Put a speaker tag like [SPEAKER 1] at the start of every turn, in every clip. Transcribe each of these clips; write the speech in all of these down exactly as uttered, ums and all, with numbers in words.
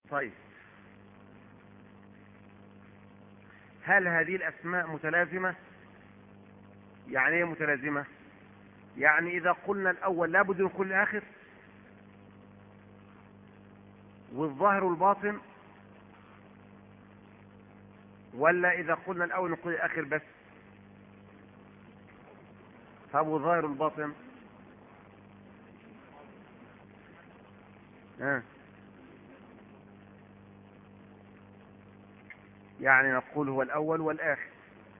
[SPEAKER 1] طيب، هل هذه الأسماء متلازمة؟ يعني ايه متلازمة؟ يعني إذا قلنا الأول لابد نقول الآخر، والظاهر والباطن، ولا إذا قلنا الأول نقول الآخر بس؟ طب والظاهر والباطن؟ آه. يعني نقول هو الأول والآخر،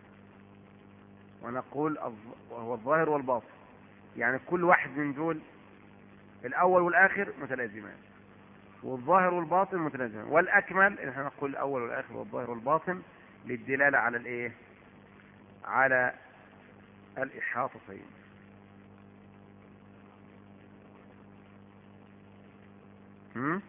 [SPEAKER 1] ونقول هو الظاهر والباطن، يعني كل واحد من دول الأول والآخر متلازمان، والظاهر والباطن متلازمان، والأكمل إن احنا نقول الأول والآخر والظاهر والباطن للدلالة على الإيه؟ على الإحاطتين. هم؟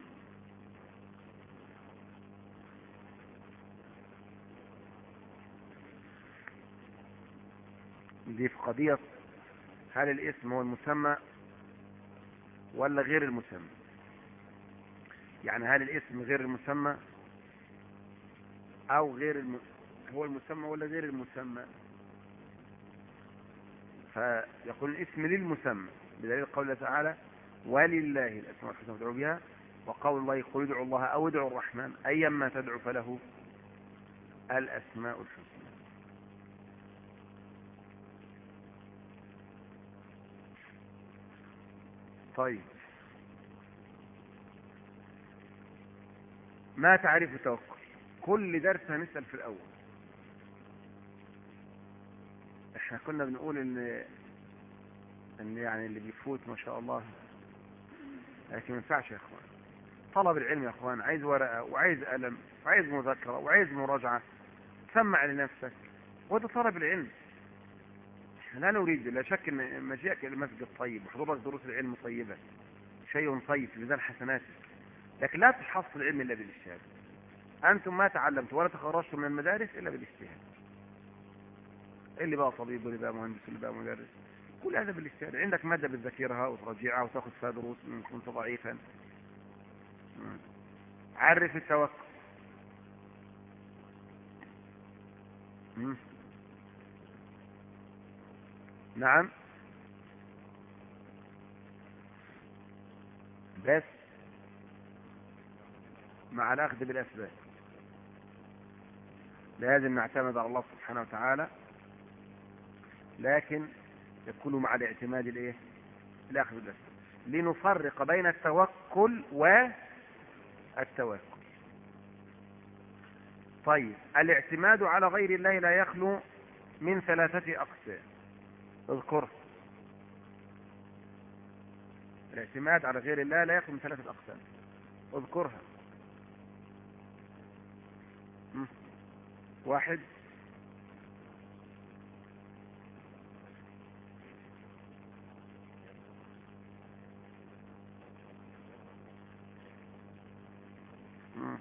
[SPEAKER 1] دي في قضية هل الاسم هو المسمى ولا غير المسمى؟ يعني هل الاسم غير المسمى او غير الم... هو المسمى ولا غير المسمى؟ فيقول الاسم للمسمى بدليل قوله تعالى ولله الاسماء الحسنى فادعوا بها، وقول الله قل ادعوا الله او ادعوا الرحمن ايما تدعو فله الاسماء الحسنى. طيب، ما تعريف التوكل؟ كل درس هنسأل في الأول. احنا كنا بنقول ان ان يعني اللي بيفوت ما شاء الله، لكن ما ينفعش يا اخوان. طلب العلم يا اخوان عايز ورقة وعايز قلم وعايز مذاكرة وعايز مراجعة، تسمع لنفسك، وده طلب العلم. احنا لا نريد، لا شك ان مجيئك الى المسجد طيب وحضورك دروس العلم طيبة، شيء طيب في ميزان حسناتك، لكن لا تحصل العلم الا بالاجتهاد. انتم ما تعلمتم ولا تخرجتم من المدارس الا بالاجتهاد. اللي بقى طبيب واللي بقى مهندس واللي بقى مدرس، كل هذا بالاجتهاد. عندك مادة بتذاكرها وتراجعها وتاخذ فيها دروس من كنت ضعيفا. عرف التوكل. مم. نعم، بس مع الأخذ بالأسباب. لازم نعتمد على الله سبحانه وتعالى، لكن يكون مع الاعتماد الايه؟ الأخذ بالأسباب، لنفرق بين التوكل والتوكل. طيب، الاعتماد على غير الله لا يخلو من ثلاثة أقسام. اذكر. الاعتماد على غير الله لا يخلو من ثلاثة أقسام، اذكرها. مم. واحد، مم.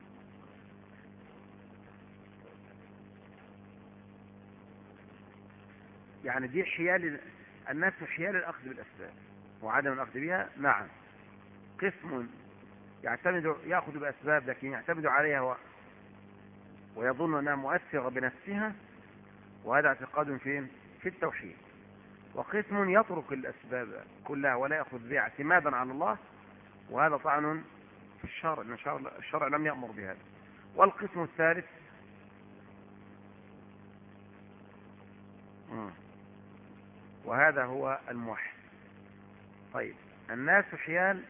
[SPEAKER 1] يعني دي حيال الناس، حيال الأخذ بالأسباب وعدم الأخذ بها. نعم، قسم يعتمد يأخذ بأسباب لكن يعتمد عليها و... ويظن أنها مؤثرة بنفسها، وهذا اعتقاد فين؟ في التوحيد. وقسم يترك الأسباب كلها ولا يأخذ بها اعتمادا على الله، وهذا طعن في الشرع، إن الشرع لم يأمر بهذا. والقسم الثالث، مم. وهذا هو الموحد. طيب، الناس حيال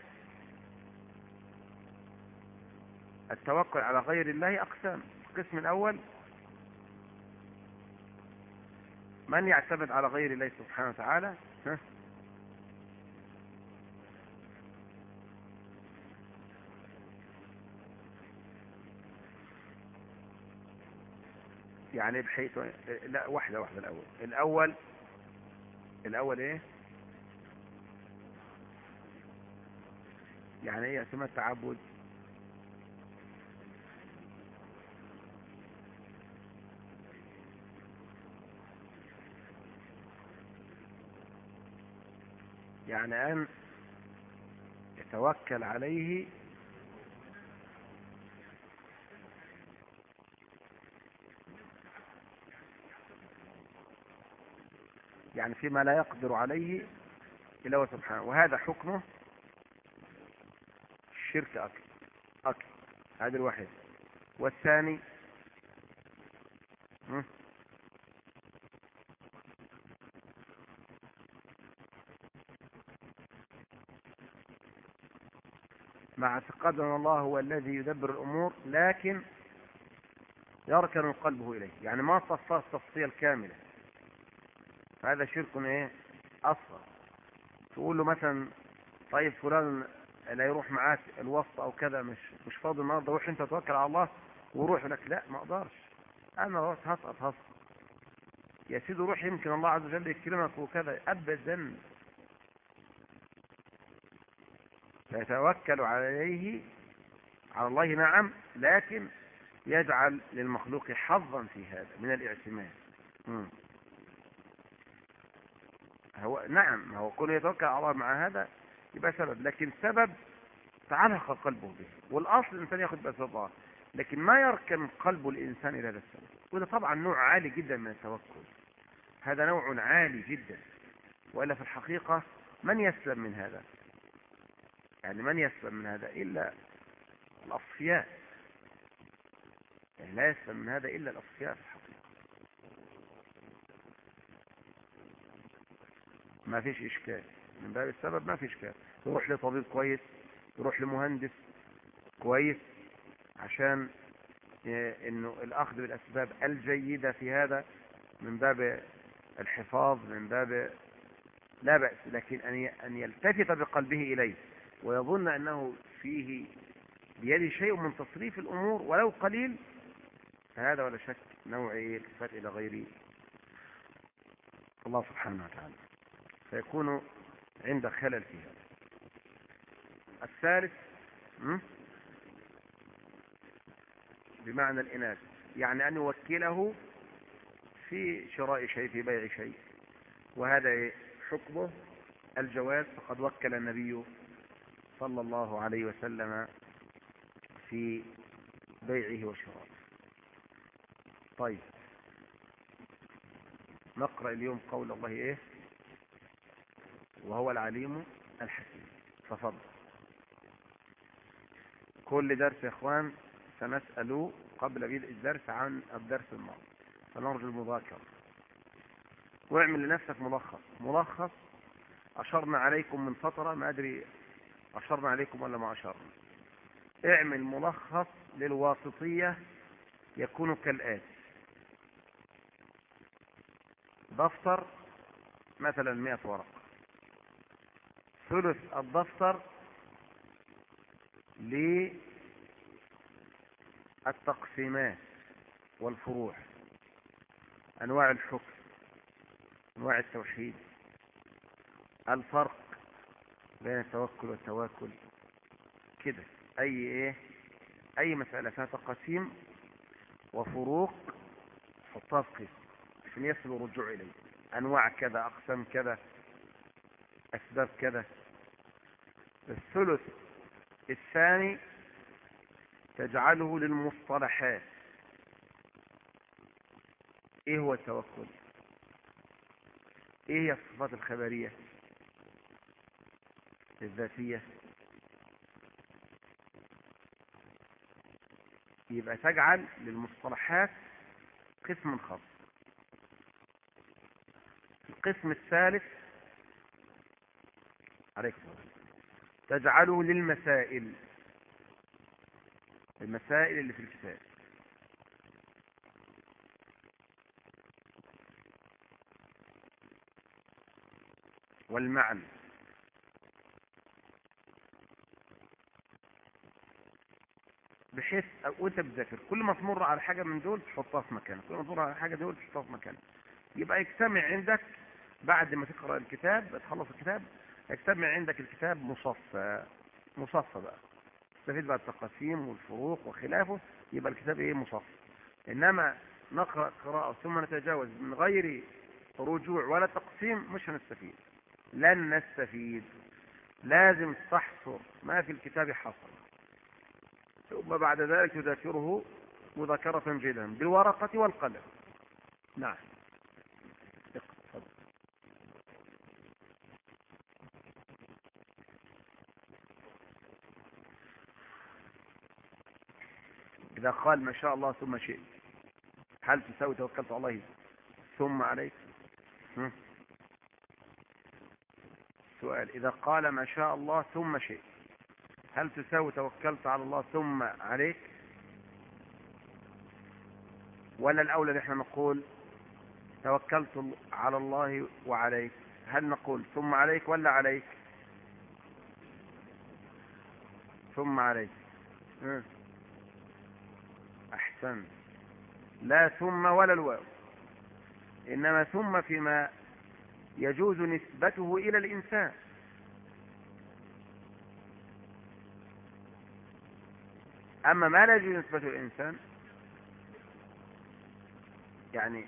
[SPEAKER 1] التوكل على غير الله أقسام. القسم الأول من يعتمد على غير الله سبحانه وتعالى، ها؟ يعني بحيث لا، واحدة واحدة. الأول الأول الأول إيه؟ يعني إيه اعتماد تعبد؟ يعني أن يتوكل عليه يعني فيما لا يقدر عليه إلا هو سبحانه، وهذا حكمه الشرك أكبر أكبر. هذا الواحد. والثاني م? مع اعتقاد أن الله هو الذي يدبر الأمور لكن يركن قلبه إليه، يعني ما صفاه التفصيل الكاملة، هذا شرك ايه أصغر. تقول له مثلا طيب فلان لا يروح معاك الوسط أو كذا، مش مش فاضي النهارده، روح أنت توكل على الله وروح لك. لا ما أقدرش، أنا روح هسقط هسقط يا سيدي، روح يمكن الله عز وجل يكرمك وكذا. أبدا، فيتوكل عليه على الله نعم، لكن يجعل للمخلوق حظا في هذا من الاعتماد. مم. هو نعم، هو كل يتوكل على الله مع هذا يبقى سبب، لكن سبب تعلق قلبه به، والاصل الانسان ياخذ باسباب، لكن ما يركن قلب الانسان الى هذا السبب. وده طبعا نوع عالي جدا من التوكل، هذا نوع عالي جدا، والا في الحقيقه من يسلم من هذا؟ يعني من يسلم من هذا الا الاصفياء، يعني لا يسلم من هذا الا الاصفياء في الحقيقه. ما فيش اشكال من باب السبب، ما فيش اشكال. يروح لطبيب كويس، يروح لمهندس كويس، عشان انه الاخذ بالاسباب الجيدة في هذا من باب الحفاظ، من باب لا بأس، لكن ان يلتفت بقلبه اليه ويظن انه فيه بيده شيء من تصريف الامور ولو قليل، فهذا ولا شك نوع التفات الى غير الله سبحانه وتعالى، فيكون عند خلل في هذا. الثالث بمعنى الإناث، يعني أن يوكله في شراء شيء، في بيع شيء، وهذا حكمه الجواز، فقد وكل النبي صلى الله عليه وسلم في بيعه وشرائه. طيب نقرأ اليوم قول الله ايه؟ وهو العليم الحكيم. تفضل. كل درس يا اخوان سنسأل قبل بدء الدرس عن الدرس الماضي، فنرجو المذاكرة، واعمل لنفسك ملخص. ملخص أشرنا عليكم من فترة، ما أدري أشرنا عليكم ولا ما أشرنا. اعمل ملخص للواسطية يكون كالآتي: دفتر مثلا مئة ورقة، ثلث الدفتر للتقسيمات والفروع، أنواع الحكم، أنواع التوحيد، الفرق بين التوكل والتواكل، كده أي إيه أي مسألة فيها تقاسيم وفروق حطها في قسم عشان يسهل الرجوع إليه. أنواع كذا، أقسام كذا، أسباب كذا. الثلث الثاني تجعله للمصطلحات. ايه هو التوكل؟ ايه هي الصفات الخبرية الذاتية؟ يبقى تجعل للمصطلحات قسم خاص. القسم الثالث عليكم تجعله للمسائل، المسائل اللي في الكتاب. والمعنى، بحيث وانت بتذاكر كل ما تمر على حاجة من دول تحطها في مكانها، كل ما تمر على حاجة دول تحطها في مكانها، يبقى يجتمع عندك بعد ما تقرأ الكتاب، تخلص الكتاب يجتمع عندك الكتاب مصفى مصفى بقى، تستفيد بقى التقاسيم والفروق وخلافه، يبقى الكتاب ايه؟ مصفى. انما نقرأ قراءة ثم نتجاوز من غير رجوع ولا تقسيم مش هنستفيد، لن نستفيد. لازم تحصر ما في الكتاب حصر، ثم بعد ذلك تذاكره مذاكرة جيدا بالورقة والقلم. نعم. إذا قال ما شاء الله ثم شئت هل تساوي توكلت على الله ثم عليك؟ هم؟ سؤال، إذا قال ما شاء الله ثم شئت هل تساوي توكلت على الله ثم عليك؟ ولا الأولى نحن نقول توكلت على الله وعليك؟ هل نقول ثم عليك ولا عليك؟ ثم عليك. هم. أحسن، لا ثم ولا الواو، إنما ثم فيما يجوز نسبته إلى الإنسان. أما ما لا يجوز نسبته إلى الإنسان يعني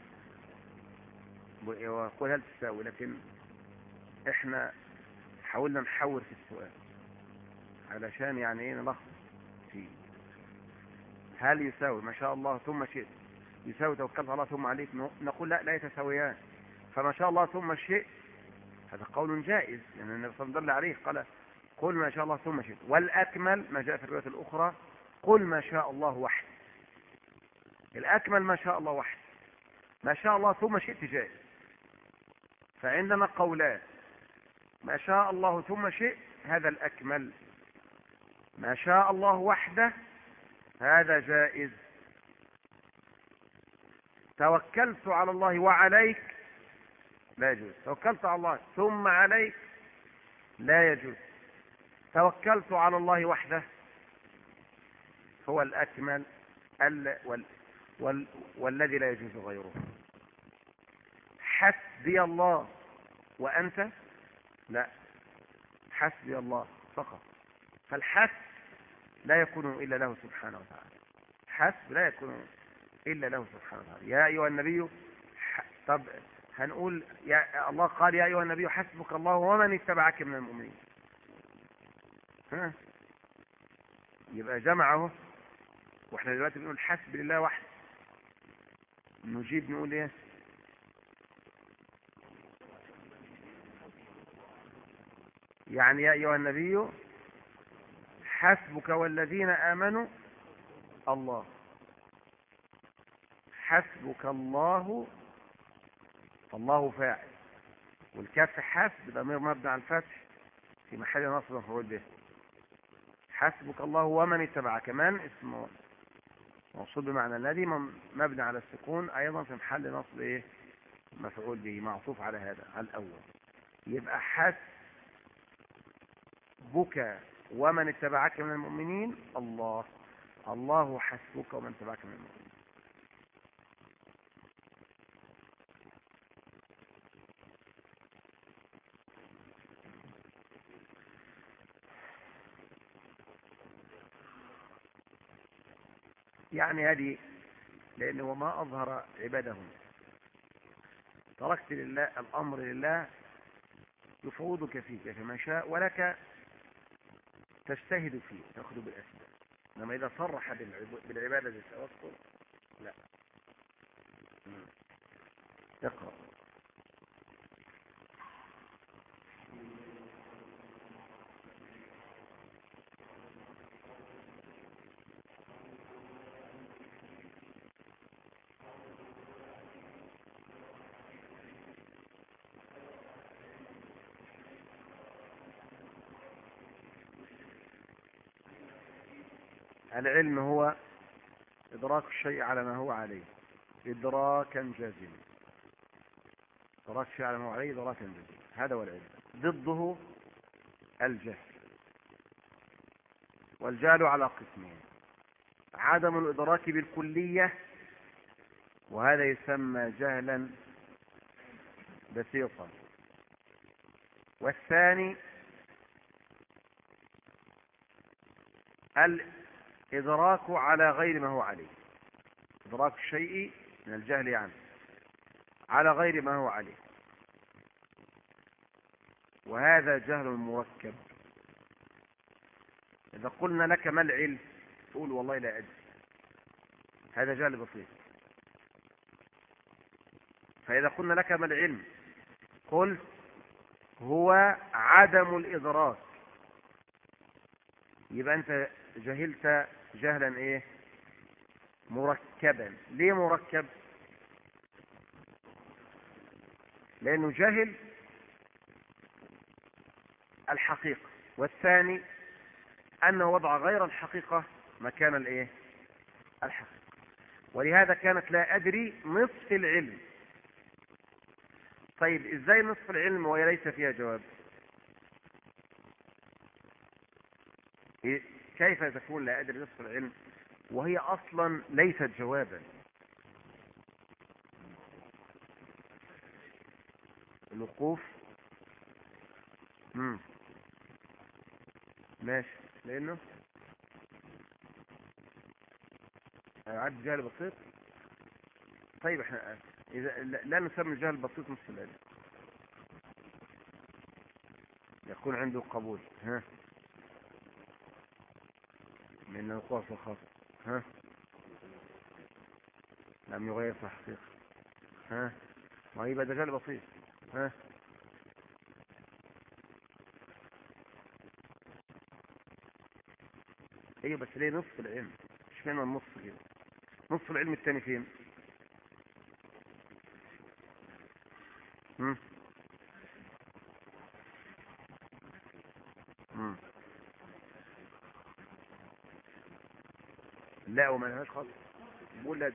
[SPEAKER 1] ويقول هل تساوي، لكن إحنا حاولنا نحور في السؤال علشان يعني إيه نلخص فيه. هل يساوي ما شاء الله ثم شئت يساوي توكلت على الله ثم عليك؟ نقول لا، لا يتساويان. فما شاء الله ثم شئت هذا قول جائز، لأن يعني النبي صلى الله عليه وسلم دل عليه قال قل ما شاء الله ثم شئت، والأكمل ما جاء في الرواية الأخرى قل ما شاء الله وحده. الأكمل ما شاء الله وحده، ما شاء الله ثم شئت جائز. فعندنا قولان، ما شاء الله ثم شئت هذا الأكمل، ما شاء الله وحده هذا جائز. توكلت على الله وعليك لا يجوز. توكلت على الله ثم عليك لا يجوز. توكلت على الله وحده هو الأكمل ال وال وال والذي لا يجوز غيره. حسبي الله وأنت لا، حسبي الله فقط. فالحسب لا يكون إلا له سبحانه وتعالى، حسب لا يكون إلا له سبحانه وتعالى. يا أيها النبي ح... طب هنقول يا الله قال يا أيها النبي حسبك الله ومن اتبعك من المؤمنين، ها يبقى جمعه. واحنا دلوقتي بنقول حسب لله وحده، نجيب نقول ايه؟ يعني يا أيها النبي حسبك والذين آمنوا الله، حسبك الله، الله فاعل، والكاف حسب ضمير مبني على الفتح في محل نصب مفعول به. حسبك الله ومن اتبع كمان اسمه موصول بمعنى الذي مبني على السكون ايضا في محل نصب ايه؟ مفعول به معطوف على هذا على الاول. يبقى حسبك ومن اتبعك من المؤمنين الله، الله حسبك ومن اتبعك من المؤمنين. يعني هذه لأنه وما أظهر عبادهم تركت لله الأمر لله يفوضك فيه كما شاء ولك تجتهد فيه تأخذ بالأسباب. إنما إذا صرح بالعبادة بالتوكل لا. اقرأ. العلم هو إدراك الشيء على ما هو عليه إدراكا جازما. إدراك الشيء على ما هو عليه إدراكا جازما، هذا هو العلم. ضده الجهل، والجهل على قسمين: عدم الإدراك بالكلية وهذا يسمى جهلا بسيطا، والثاني الإدراك على غير ما هو عليه، إدراك الشيء من الجهل يعني على غير ما هو عليه، وهذا جهل مركب. إذا قلنا لك ما العلم تقول والله لا أدري، هذا جهل بسيط. فإذا قلنا لك ما العلم قلت هو عدم الإدراك، يبقى أنت جهلت جهلا إيه؟ مركبا. ليه مركب؟ لأنه جهل الحقيقة، والثاني أنه وضع غير الحقيقة مكان الإيه؟ الحقيقة. ولهذا كانت لا أدري نصف العلم. طيب إزاي نصف العلم وهي ليس فيها جواب؟ كيف تكون لا أدري نصف العلم وهي أصلا ليست جوابا؟ الوقوف. امم ماشي. لأنه عد جهل بسيط. طيب احنا إذا لا نسمي الجهل البسيط نصف العلم، يكون عنده قبول. ها من الوقوع في الخاص. ها لم يغير في الحقيقة. ها ما يبقى ده جهل بسيط. ها ايوه بس ليه نصف العلم؟ مش فين النص كده؟ نصف العلم الثاني فين؟ هم؟ هم. لا وما لهاش خالص. بقول لا،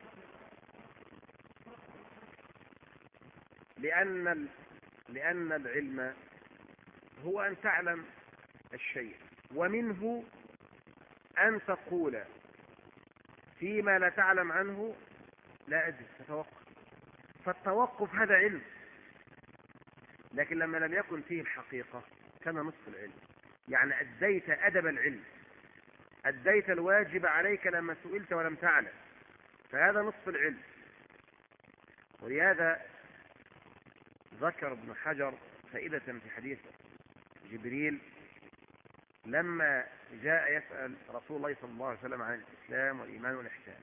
[SPEAKER 1] لأن ال... لأن العلم هو أن تعلم الشيء، ومنه أن تقول فيما لا تعلم عنه لا أدري، تتوقف. فالتوقف هذا علم، لكن لما لم يكن فيه الحقيقة كان نصف العلم. يعني أديت أدب العلم، أديت الواجب عليك لما سئلت ولم تعلم، فهذا نصف العلم. ولهذا ذكر ابن حجر فائدة في حديث جبريل لما جاء يسأل رسول الله صلى الله عليه وسلم عن الإسلام والإيمان والإحسان،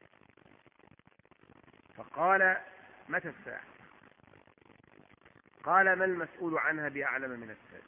[SPEAKER 1] فقال متى الساعة؟ قال ما المسؤول عنها بأعلم من السائل.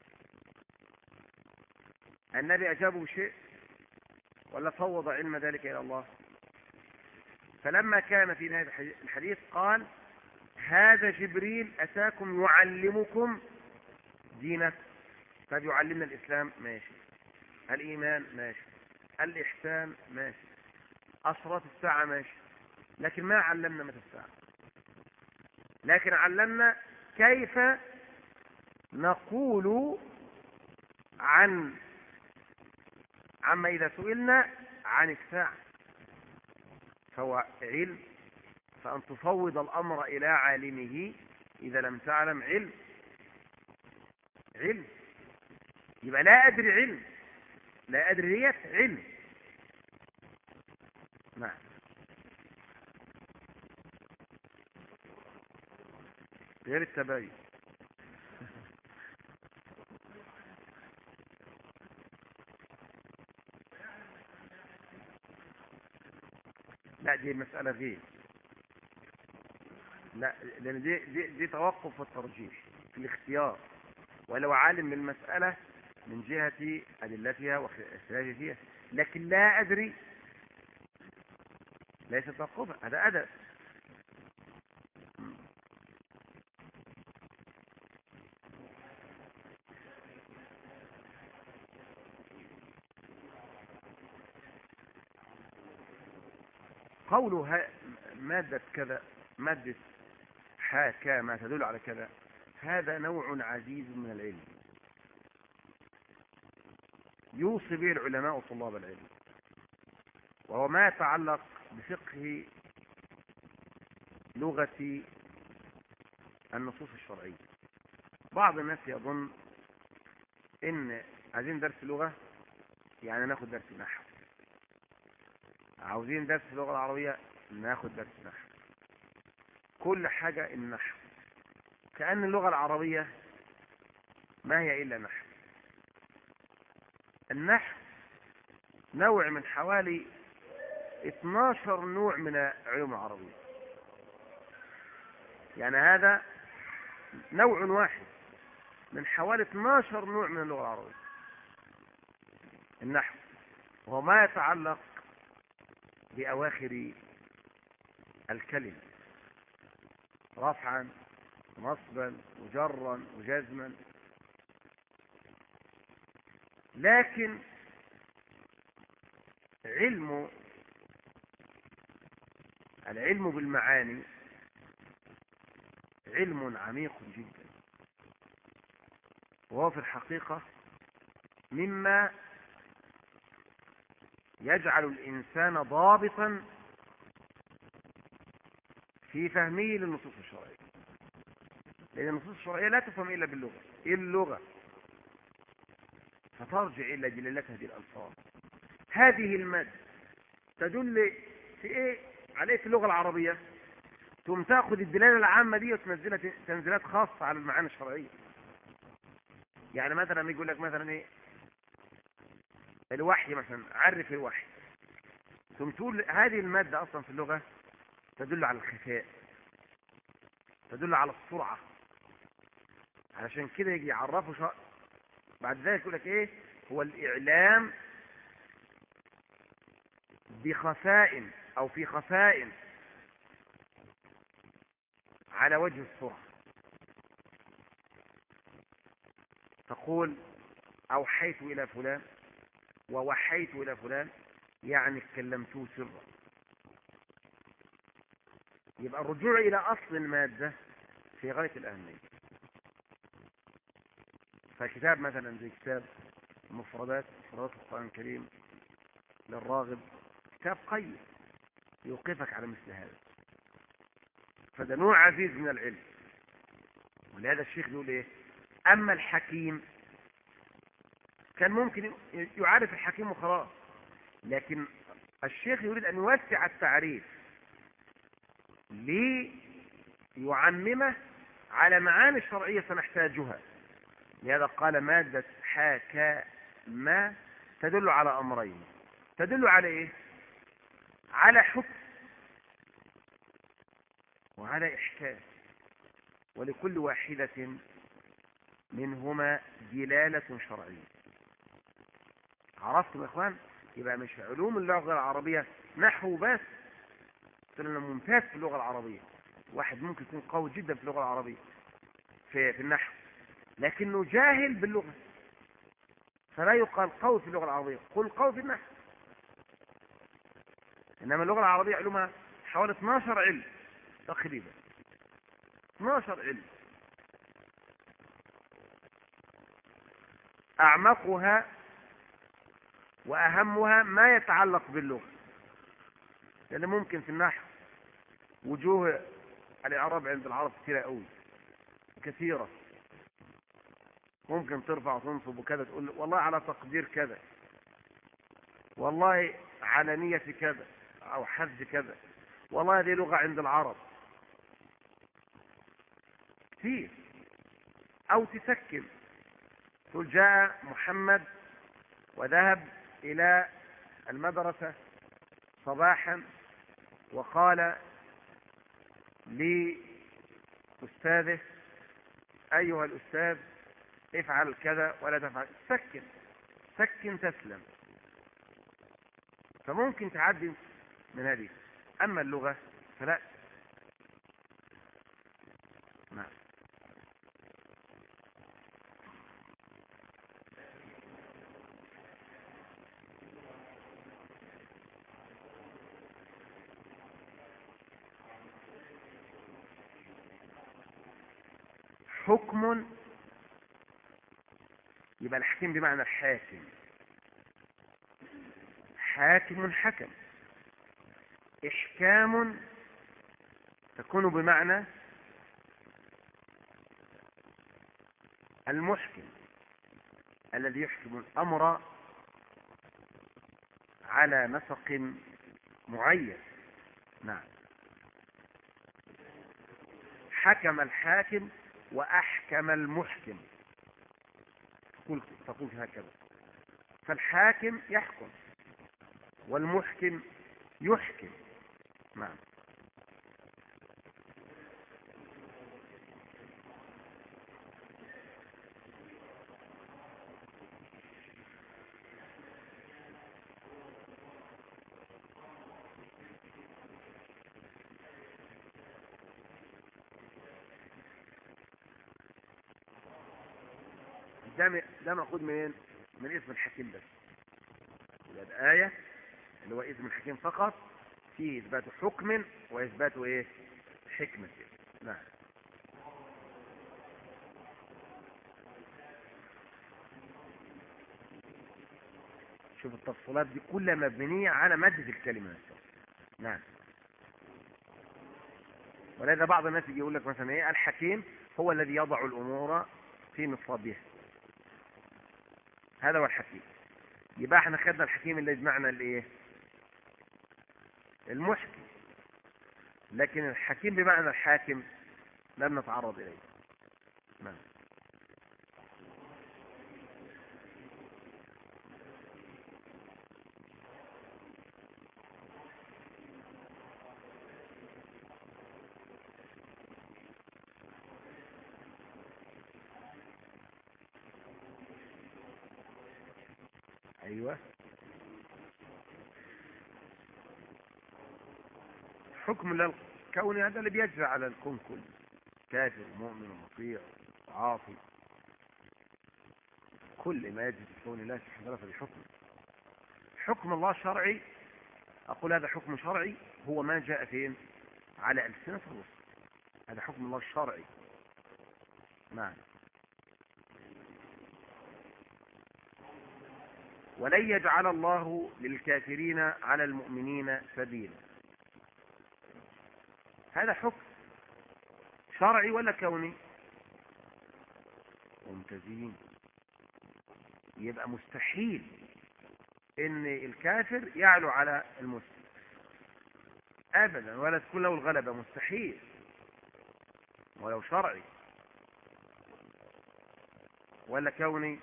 [SPEAKER 1] النبي أجابه بشيء ولا فوض علم ذلك إلى الله؟ فلما كان في نهاية الحديث قال هذا جبريل أتاكم يعلمكم دينكم. طيب يعلمنا الإسلام ماشي، الإيمان ماشي، الإحسان ماشي، أشراط الساعة ماشي، لكن ما علمنا متى الساعة. لكن علمنا كيف نقول عن عما إذا سئلنا عن الساعة، فهو علم. فأن تفوض الأمر إلى عالمه إذا لم تعلم علم علم يبقى لا أدري علم، لا أدرية علم. نعم. غير التباين. لا دي مسألة غير، لا لأن دي, دي, دي توقف والترجيح في الاختيار، ولو عالم بالمسألة من جهة أدلتها واختلافها فيها، لكن لا أدري ليس توقفا، هذا أدب. قوله مادة كذا، مادة حاكى ما تدل على كذا، هذا نوع عزيز من العلم يوصي به العلماء وطلاب العلم، وهو ما يتعلق بفقه لغة النصوص الشرعية. بعض الناس يظن ان عايزين درس لغة يعني ناخد درس نحو، عاوزين درس اللغة العربية ناخد درس نحو، كل حاجة النحو، كأن اللغة العربية ما هي إلا نحو. النحو نوع من حوالي اثناشر نوع من علوم العربية، يعني هذا نوع واحد من حوالي اثناشر نوع من اللغة العربية النحو، وهو ما يتعلق بأواخر الكلمة رفعا ونصبا وجرا وجزما. لكن علم العلم بالمعاني علم عميق جدا، وهو في الحقيقة مما يجعل الإنسان ضابطا في فهمه للنصوص الشرعية، لأن النصوص الشرعية لا تفهم إلا باللغة. إيه اللغة؟ فترجع إلى دلالة هذه الألفاظ. هذه المادة تدل في إيه عليه في اللغة العربية، ثم تأخذ الدلالة العامة دي وتنزلها تنزيلات خاصة على المعاني الشرعية. يعني مثلا يقول لك مثلا إيه الوحي مثلا، عرف الوحي، ثم تقول هذه المادة أصلا في اللغة تدل على الخفاء، تدل على السرعة. علشان كده يجي يعرفه شرع. بعد ذلك يقول لك ايه هو الإعلام بخفاء او في خفاء على وجه السرعة. تقول أوحيت إلى فلان ووحيت إلى فلان، يعني كلمته سرا. يبقى الرجوع إلى أصل المادة في غاية الأهمية. فكتاب مثلا زي كتاب مفردات مفردات القرآن الكريم للراغب كتاب قيم يوقفك على مثل هذا، فده نوع عزيز من العلم. ولهذا الشيخ يقول ايه أما الحكيم، كان ممكن يعرف الحكيم وخلاص، لكن الشيخ يريد أن يوسع التعريف ليعممه على معاني شرعية سنحتاجها. لهذا قال مادة حكى ما تدل على أمرين. تدل على إيه؟ على حكم وعلى إحكام، ولكل واحدة منهما دلالة شرعية. عرفتم يا إخوان؟ يبقى مش علوم اللغة العربية نحو بس، لأنه ممتاز في اللغة العربية. واحد ممكن يكون قوي جدا في اللغة العربية في, في النحو، لكنه جاهل باللغة، فلا يقال قوي في اللغة العربية، قل قوي في النحو. إنما اللغة العربية علومها حوالي اثناشر علم تقريبا، اثناشر علم. أعمقها وأهمها ما يتعلق باللغة، لأن ممكن في النحو وجوه الإعراب عند العرب كثيرة قوي كثيرة، ممكن ترفع وتنصب وكذا، تقول والله على تقدير كذا، والله على نية كذا أو حذف كذا، والله هذه لغة عند العرب كثير. أو تسكن تقول جاء محمد وذهب إلى المدرسة صباحا وقال لأستاذه أيها الأستاذ افعل كذا ولا تفعل. سكن سكن تسلم. فممكن تعدي من هذه. أما اللغة فلا. نعم. حكم يبقى الحكيم بمعنى الحاكم، حاكم حكم. إحكام تكون بمعنى المحكم الذي يحكم الأمر على نسق معين. نعم. حكم الحاكم وأحكم المحكم، تقول تقول هكذا. فالحاكم يحكم والمحكم يحكم. نعم. ده مأخوذ منين؟ من اسم الحكيم بس. يبقى الآية اللي هو اسم الحكيم فقط فيه إثبات حكم وإثبات إيه؟ حكمة. نعم. شوف التفصيلات دي كلها مبنية على مادة الكلمة. نعم. ولذا بعض الناس يجي يقول لك مثلا ايه الحكيم هو الذي يضع الامور في نصابها. هذا هو الحكيم. يبقى احنا خدنا الحكيم اللي يجمعنا الايه؟ المحكم. لكن الحكيم بمعنى الحاكم لم نتعرض اليه. نعم. ايوه. حكم الله الكوني هذا اللي بيجري على الكون كله، كافر ومؤمن ومطيع وعاصي، كل ما يجري في كون الله سبحانه وتعالى بحكم. حكم الله شرعي، اقول هذا حكم شرعي هو ما جاء فين؟ على ألسنة الرسل. هذا حكم الله الشرعي. نعم. ولن يجعل الله للكافرين على المؤمنين سبيلا. هذا حكم شرعي ولا كوني؟ ممتازين. يبقى مستحيل ان الكافر يعلو على المسلم ابدا، ولا تكون له الغلبة، مستحيل ولو شرعي. ولا كوني؟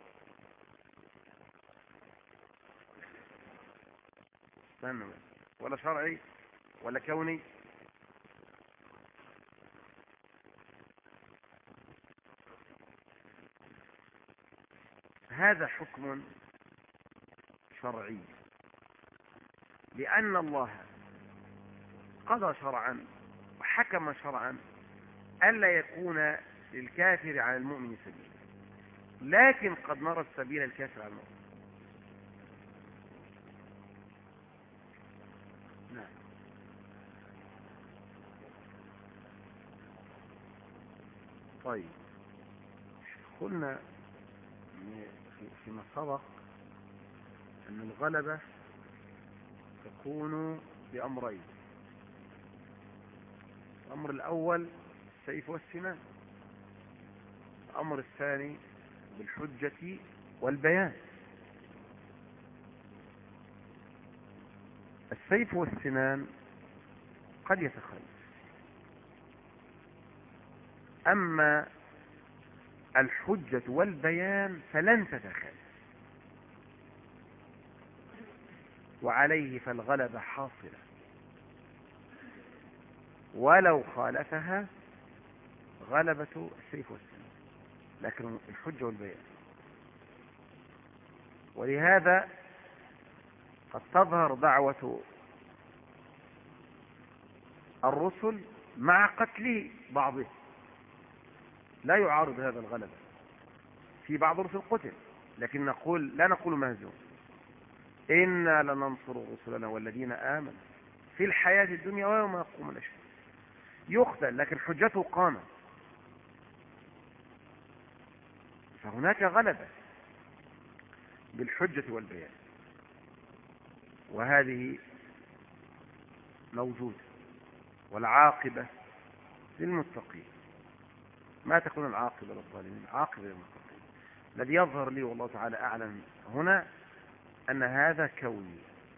[SPEAKER 1] استنى، ولا شرعي ولا كوني؟ هذا حكم شرعي، لأن الله قضى شرعا وحكم شرعا ألا يكون للكافر على المؤمن سبيل، لكن قد نرى السبيل الكافر على المؤمن. نعم. طيب، قلنا فيما سبق أن الغلبة تكون بأمرين. الأمر الأول السيف والسنان، الأمر الثاني بالحجة والبيان. السيف والسنان قد يتخلف، أما الحجة والبيان فلن تتخلف، وعليه فالغلبة حاصلة ولو خالفها غلبة السيف والسنان، لكن الحجة والبيان. ولهذا قد تظهر دعوة الرسل مع قتل بعضهم، لا يعارض هذا الغلبة. في بعض الرسل قتل، لكن نقول لا نقول مهزوم. إنا لننصر رسلنا والذين آمنوا في الحياة الدنيا ويوم يقوم الأشهاد. يقتل لكن حجته قامت، فهناك غلبة بالحجة والبيان، وهذه موجودة. والعاقبة للمتقين. ما تكون العاقبة للظالمين، عاقبة للمتقين. الذي يظهر لي والله تعالى أعلم هنا أن هذا كوني.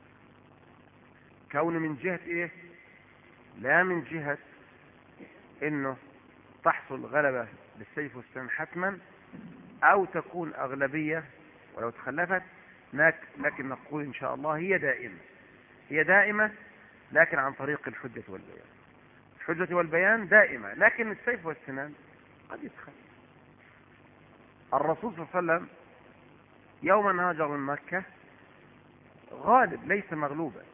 [SPEAKER 1] كون من جهة إيه؟ لا من جهة إنه تحصل غلبة بالسيف والسن حتما، أو تكون أغلبية ولو تخلفت، لكن نقول إن شاء الله هي دائمة، هي دائمة لكن عن طريق الحجة والبيان. الحجة والبيان دائمة، لكن السيف والسنان قد يتخلف. الرسول صلى الله عليه وسلم يوم هاجر من مكة غالب ليس مغلوبا،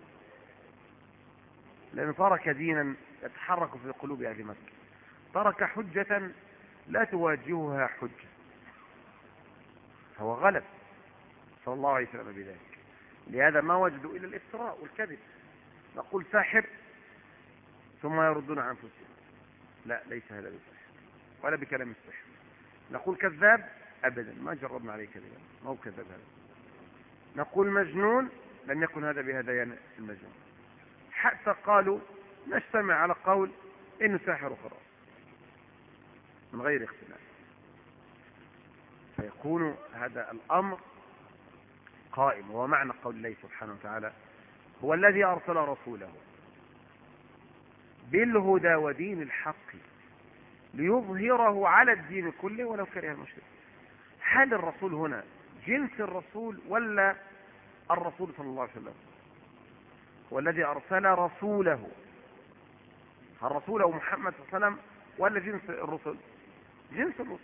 [SPEAKER 1] لأنه ترك دينا يتحرك في قلوب أهل مكة، ترك حجة لا تواجهها حجة، هو غلب صلى الله عليه وسلم بذلك. لهذا ما وجدوا إلا الافتراء والكذب. نقول ساحر ثم يردون عن أنفسهم، لا ليس هذا بالسحر ولا بكلام السحر. نقول كذاب، أبدا ما جربنا عليه كذبا، ما هو كذاب هذا. نقول مجنون، لم يكن هذا بهذيان المجنون. حتى قالوا نجتمع على قول إنه ساحر وخلاص من غير اختلاف. فيكون هذا الأمر قائم. ومعنى قول الله سبحانه وتعالى هو الذي أرسل رسوله بالهدى ودين الحق ليظهره على الدين كله ولو كره المشركون. هل الرسول هنا جنس الرسول ولا الرسول صلى الله عليه وسلم؟ هو الذي أرسل رسوله، هل رسوله محمد صلى الله عليه وسلم ولا جنس الرسل؟ جنس الرسل،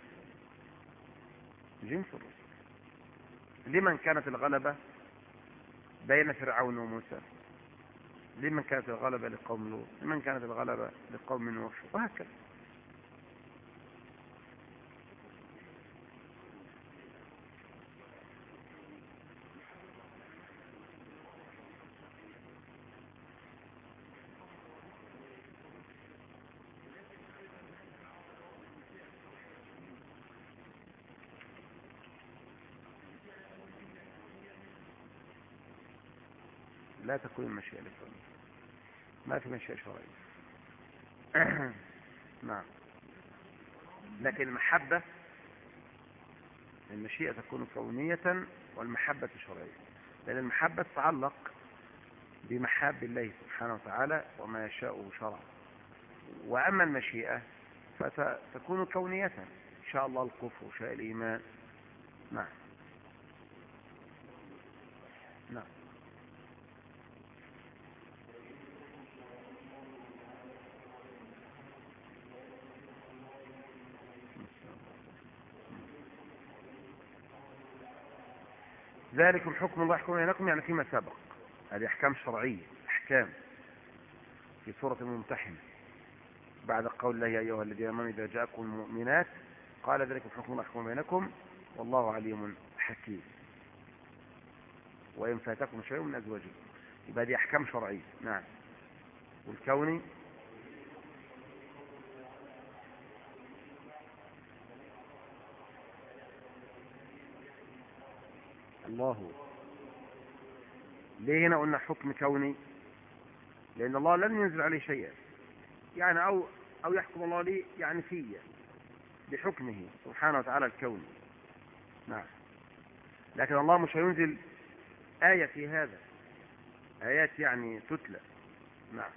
[SPEAKER 1] جنس الرسل. لمن كانت الغلبة بين فرعون وموسى؟ لمن كانت الغلبة لقوم لوط؟ لمن كانت الغلبة لقوم نوح؟ وهكذا. لا تكون المشيئة للكونية، ما في مشيئة شرعية. نعم. لكن المحبة، المشيئة تكون كونية والمحبة شرعية، لأن المحبة تتعلق بمحاب الله سبحانه وتعالى وما يشاء شرعا. وأما المشيئة فتكون كونية، شاء الله الكفر وشاء الإيمان. نعم. نعم. ذلكم حكم الله يحكم بينكم، يعني فيما سبق. هذه أحكام شرعية، أحكام في سورة الممتحنة بعد قول الله يا أيها الذين آمنوا إذا جاءكم المؤمنات قال ذلكم حكم الله يحكم بينكم والله عليم حكيم وإن فاتكم شيء من أزواجكم. يبقى هذه أحكام شرعية. نعم. والكوني الله. ليه هنا قلنا حكم كوني؟ لأن الله لم ينزل عليه شيئا، يعني أو أو يحكم الله لي يعني فيه بحكمه سبحانه وتعالى الكوني. نعم. لكن الله مش هينزل آية في هذا، آيات يعني تتلى. نعم.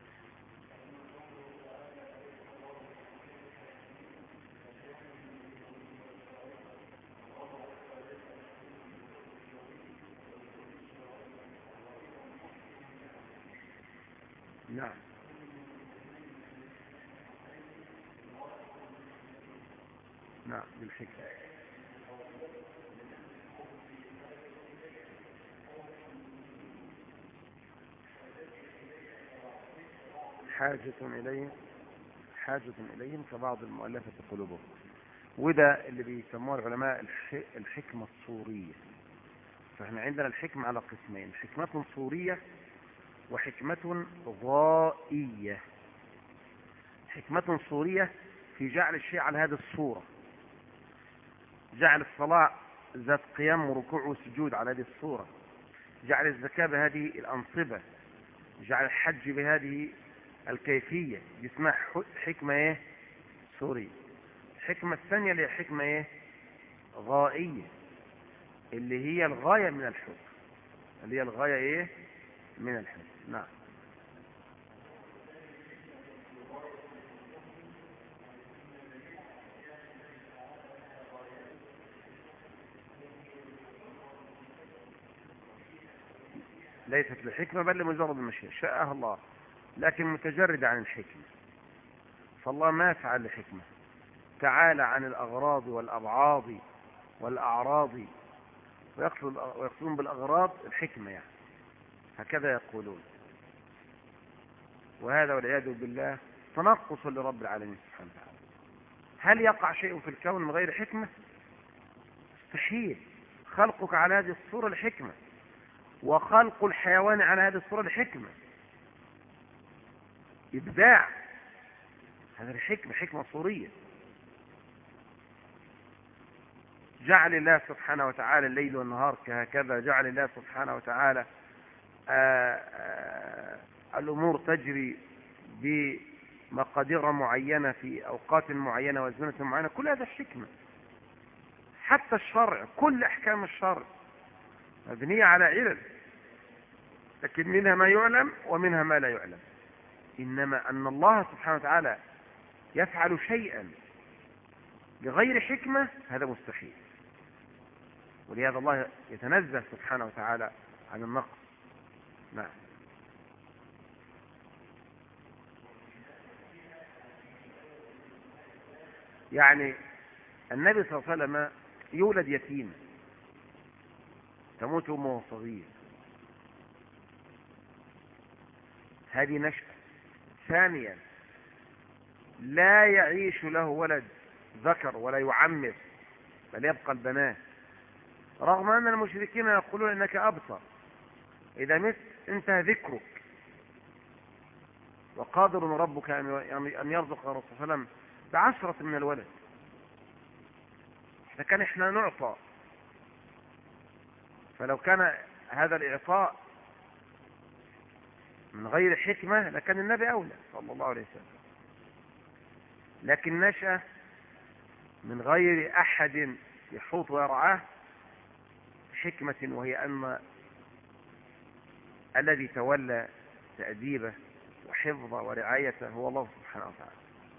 [SPEAKER 1] نعم. نعم بالحكمة. حاجة إليهم حاجة إليهم كبعض المؤلفة قلوبهم. وده اللي بيسموه العلماء الحكمة الصورية. فاحنا عندنا الحكمة على قسمين، حكمة صورية وحكمة غائية. حكمة صورية في جعل الشيء على هذه الصورة، جعل الصلاة ذات قيام وركوع وسجود على هذه الصورة، جعل الزكاة بهذه الأنصبة، جعل الحج بهذه الكيفية. دي اسمها حكمة ايه؟ صورية. الحكمة الثانية اللي هي حكمة ايه؟ غائية، اللي هي الغاية من الحكم، اللي هي الغاية ايه؟ من الحكم. نعم. ليست لحكمة بل لمجرد المشيئة، شاءها الله لكن متجرد عن الحكمة. فالله ما فعل لحكمة، تعالى عن الأغراض والأبعاض والأعراض، ويقصدون بالأغراض الحكمة يعني، هكذا يقولون. وهذا والعياذ بالله تنقص لرب العالمين سبحانه وتعالى. هل يقع شيء في الكون من غير حكمة؟ مستحيل. خلقك على هذه الصورة لحكمة، وخلق الحيوان على هذه الصورة لحكمة، إبداع. هذا الحكمة حكمة صورية. جعل الله سبحانه وتعالى الليل والنهار كهكذا، جعل الله سبحانه وتعالى آآ آآ الأمور تجري بمقادير معينة في أوقات معينة وأزمنة معينة، كل هذا الحكمة. حتى الشرع، كل أحكام الشرع مبنية على علل، لكن منها ما يعلم ومنها ما لا يعلم. إنما أن الله سبحانه وتعالى يفعل شيئا بغير حكمة هذا مستحيل، ولهذا الله يتنزه سبحانه وتعالى عن النقص. نعم. يعني النبي صلى الله عليه وسلم يولد يتيم، تموت أمه صغير، هذه نشأة. ثانيا لا يعيش له ولد ذكر ولا يعمر، بل يبقى البنات، رغم أن المشركين يقولون إنك أبصر، إذا مت انتهى ذكرك، وقادر ربك أن يرزق الرسول صلى الله عليه وسلم بعشرة من الولد. إذا كان إحنا نعطى، فلو كان هذا الإعطاء من غير حكمة لكان النبي أولى صلى الله عليه وسلم. لكن نشأ من غير أحد يحوط ويرعاه حكمة، وهي أن الذي تولى تأديبه وحفظه ورعايته هو الله سبحانه وتعالى.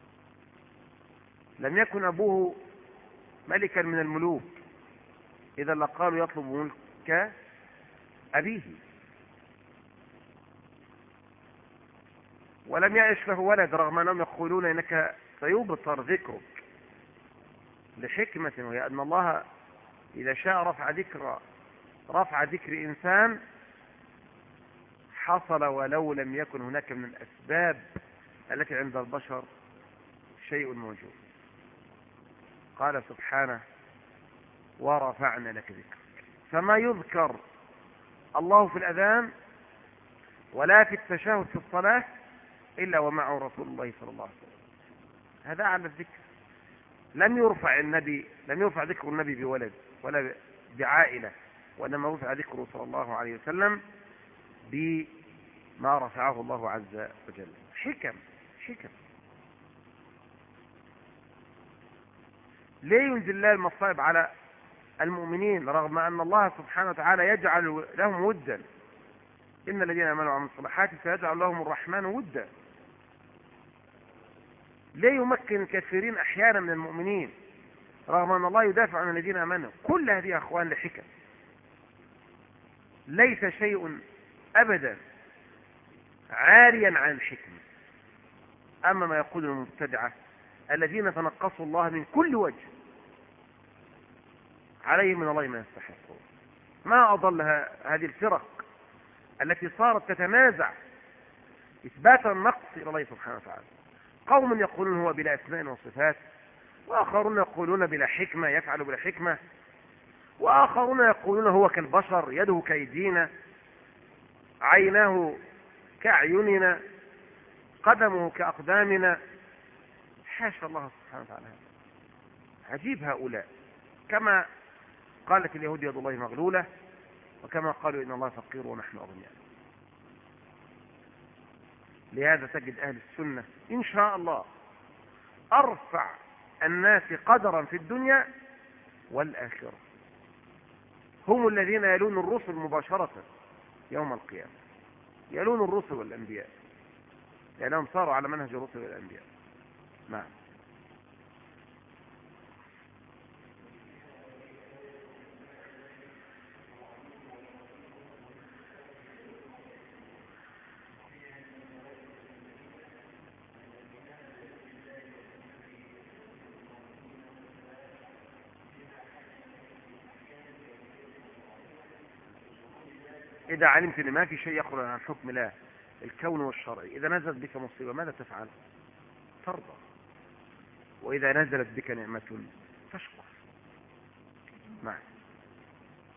[SPEAKER 1] لم يكن أبوه ملكا من الملوك، إذا لقالوا يطلب ملك أبيه. ولم يعش له ولد، رغم أنهم يقولون إنك سيبطر ذكرك، لحكمة، وهي أن الله إذا شاء رفع ذكر رفع ذكر إنسان حصل، ولو لم يكن هناك من الأسباب التي عند البشر شيء موجود. قال سبحانه: ورفعنا لك ذكرك. فما يذكر الله في الأذان ولا في التشهد في الصلاة إلا ومعه رسول الله صلى الله عليه وسلم. هذا أعلى الذكر. لم يرفع النبي لم يرفع ذكر النبي بولد ولا بعائلة، وإنما رفع ذكره صلى الله عليه وسلم بما رفعه الله عز وجل. حكم حكم. ليه ينزل الله المصائب على المؤمنين رغم أن الله سبحانه وتعالى يجعل لهم ودا؟ إن الذين آمنوا وعملوا الصالحات سيجعل لهم الرحمن ودا. ليه يمكن الكافرين أحيانا من المؤمنين رغم أن الله يدافع عن الذين آمنوا؟ كل هذه يا أخوان لحكم. ليس شيء أبدا عاريا عن الحكمة. أما ما يقول المبتدعة الذين تنقصوا الله من كل وجه عليهم من الله ما يستحقون. ما أضل هذه الفرق التي صارت تتنازع إثبات النقص إلى الله سبحانه وتعالى. قوم يقولون هو بلا أسماء وصفات، وآخرون يقولون بلا حكمة، يفعل بلا حكمة، وآخرون يقولون هو كالبشر، يده كأيدينا، عيناه كأعيننا، قدمه كأقدامنا. حاشا الله سبحانه وتعالى. عجيب هؤلاء. كما قالت اليهود يد الله مغلولة، وكما قالوا إن الله فقير ونحن أغنياء. لهذا تجد أهل السنة إن شاء الله أرفع الناس قدرا في الدنيا والآخرة، هم الذين يلون الرسل مباشرة يوم القيامة، يلون الرسل والأنبياء، لأنهم صاروا على منهج الرسل والأنبياء. نعم. إذا علمت أن ما في شيء يخرج عن حكم الله الكون والشرعي، إذا نزلت بك مصيبة ماذا تفعل؟ ترضى. وإذا نزلت بك نعمة تشكر. نعم.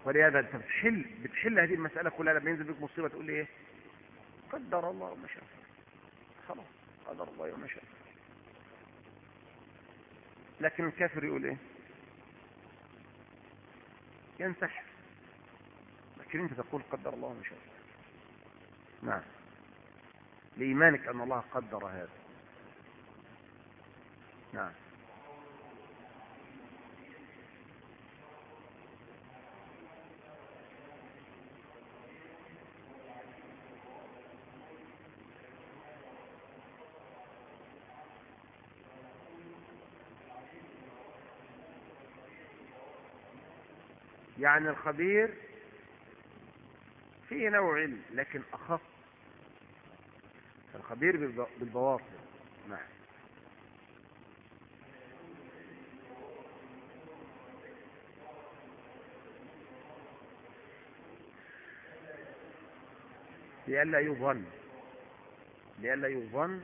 [SPEAKER 1] ولهذا انت بتحل بتحل هذه المسألة كلها لما ينزل بك مصيبة تقول لي ايه؟ قدر الله وما شاء فعل. خلاص قدر الله وما شاء فعل. لكن الكافر يقول ايه؟ ينسحب. لكن انت تقول قدر الله وما شاء فعل. نعم، لإيمانك أن الله قدر هذا. نعم. يعني الخبير فيه نوع علم لكن أخف. الخبير بالبواطن. نعم. لئلا يظن لئلا يظن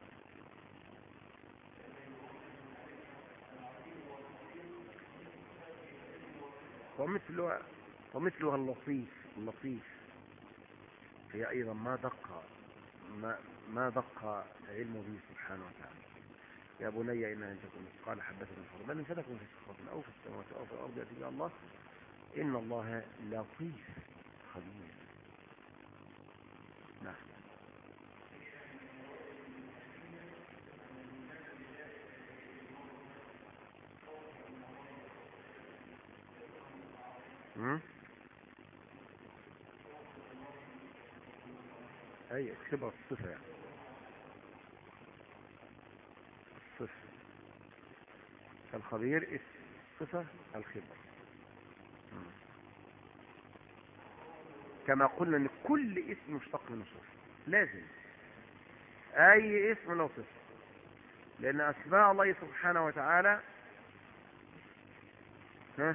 [SPEAKER 1] ومثلها ومثلها اللطيف اللطيف هي أيضا ما دق ما, ما دق علم به سبحانه وتعالى. يا بني إنها إن تكون مثقال حبة من خردل فتكن في صخرة أو في السماوات أو في الأرض يأتي بها الله إن الله لطيف خبير. نعم. امم أي اكتبها الصفة يعني الصفة. الخبير اسم، صفة الخبر. كما قلنا ان كل اسم مشتق من صفة لازم اي اسم له صفة، لان اسماء الله سبحانه وتعالى ها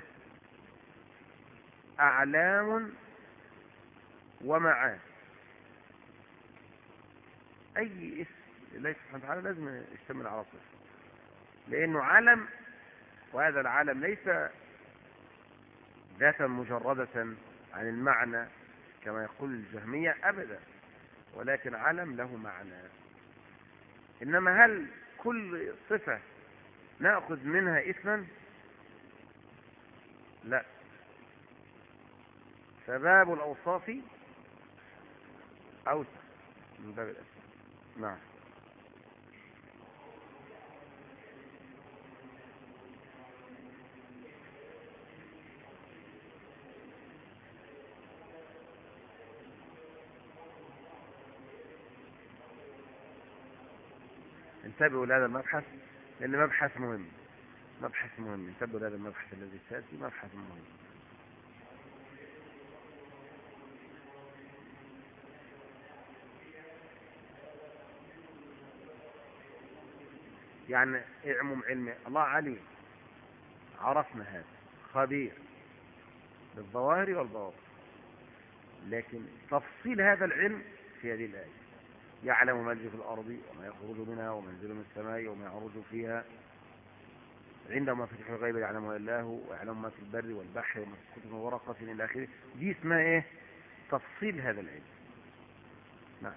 [SPEAKER 1] اعلام ومعاني. اي اسم الله سبحانه وتعالى لازم يشتمل على صفة، لانه علم، وهذا العالم ليس ذاتا مجردة عن المعنى كما يقول الجهمية ابدا، ولكن علم له معنى. انما هل كل صفة نأخذ منها اسما؟ لا. فباب الاوصاف اوسع من باب الاسماء. نعم. انتبهوا لهذا المبحث لأن مبحث مهم، مبحث مهم. انتبهوا لهذا المبحث الذي سيأتي، مبحث مهم. يعني اعمم علم الله عليم، عرفنا هذا، خبير بالظواهر والبواطن، لكن تفصيل هذا العلم في هذه الآية. يعلم ما يلج في الأرض وما يخرج منها وما ينزل من السماء وما يعرج فيها، عنده مفاتيح الغيب يعلمها الله، ويعلم ما في البر والبحر وما تسقط من ورقة إلى آخره. دي اسمها إيه؟ تفصيل هذا العلم. نعم.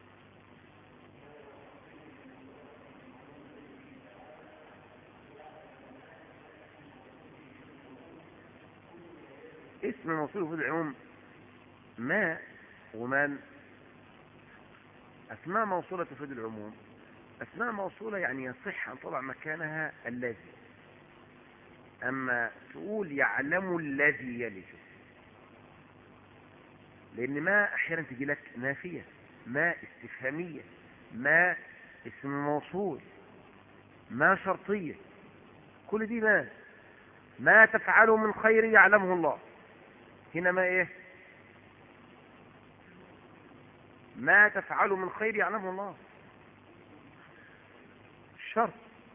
[SPEAKER 1] اسم الموصول في العموم ما ومن. أسماء موصولة تفيد العموم. أسماء موصولة يعني يصح أن تضع مكانها الذي. أما تقول يعلم الذي يلج، لأن ما أحيانا تجي لك نافية، ما استفهامية، ما اسم موصول، ما شرطية، كل دي ما ما تفعله من خير يعلمه الله. هنا ما إيه؟ ما تفعله من خير يعلمه الله، شرط.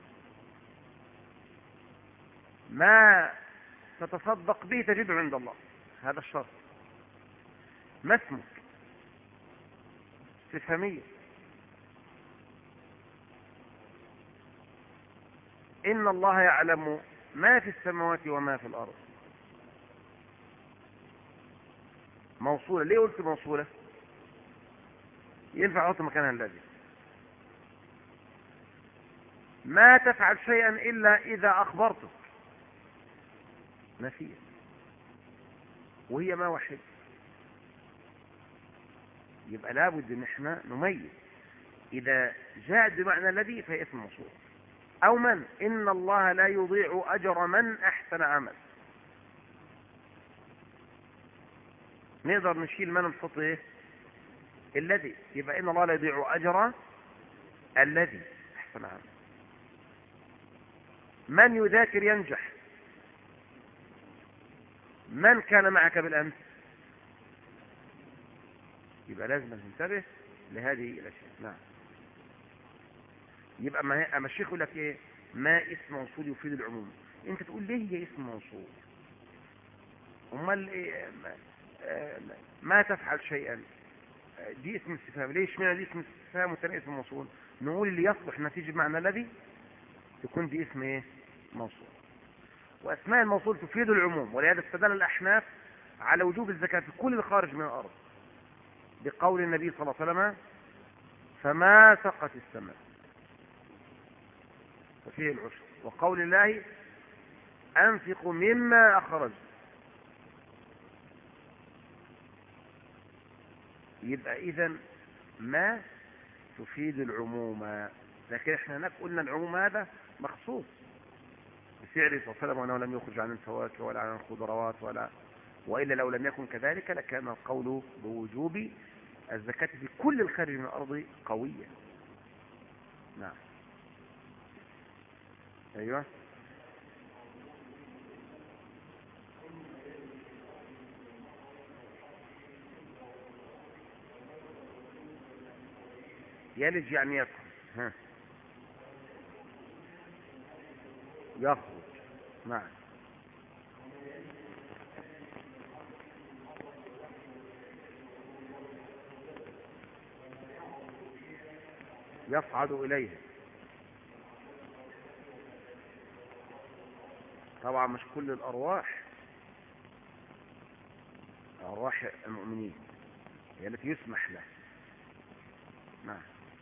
[SPEAKER 1] ما تتصدق به تجده عند الله، هذا الشرط. ما اسمك؟ استفهامية. إن الله يعلم ما في السماوات وما في الأرض. موصولة. ليه قلت موصولة؟ ينفع احط مكانها الذي. ما تفعل شيئا الا اذا اخبرتك نفيا، وهي ما وحد. يبقى لابد ان احنا نميز. اذا جاءت بمعنى الذي فهي اسم موصول. او من، ان الله لا يضيع اجر من احسن عمل. نقدر نشيل من ونحط ايه؟ الذي. يبقى ان الله لا يضيع اجر الذي احسن عمل. من يذاكر ينجح. من كان معك بالامس. يبقى لازم ننتبه لهذه الاشياء. نعم. يبقى ما اما الشيخ يقول لك ايه؟ ما اسم موصول يفيد العموم. انت تقول ليه هي اسم موصول؟ امال إيه؟ ما تفعل شيئا دي اسم استفهام. ليش معنى دي اسم استفهام والثاني اسم موصول؟ نقول اللي يصلح نتيجه معنى الذي تكون دي اسم ايه؟ موصول. واسماء الموصول تفيد العموم، ولهذا استدل الاحناف على وجوب الزكاه في كل الخارج من الارض بقول النبي صلى الله عليه وسلم فما سقت السماء ففيه العشر، وقول الله انفقوا مما اخرج. يبقى اذا ما تفيد العموم، لكن احنا هناك قلنا العموم هذا مخصوص بفعله صلى الله عليه وسلم وانه لم يخرج عن الفواكه ولا عن الخضروات ولا، والا لو لم يكن كذلك لكان القول بوجوب الزكاة في كل الخارج من الارض قوية. نعم. ايوه. يلج يعني يدخل. ها. يخرج. نعم. يصعد إليها. طبعا مش كل الأرواح، أرواح المؤمنين هي التي يسمح لها. نعم.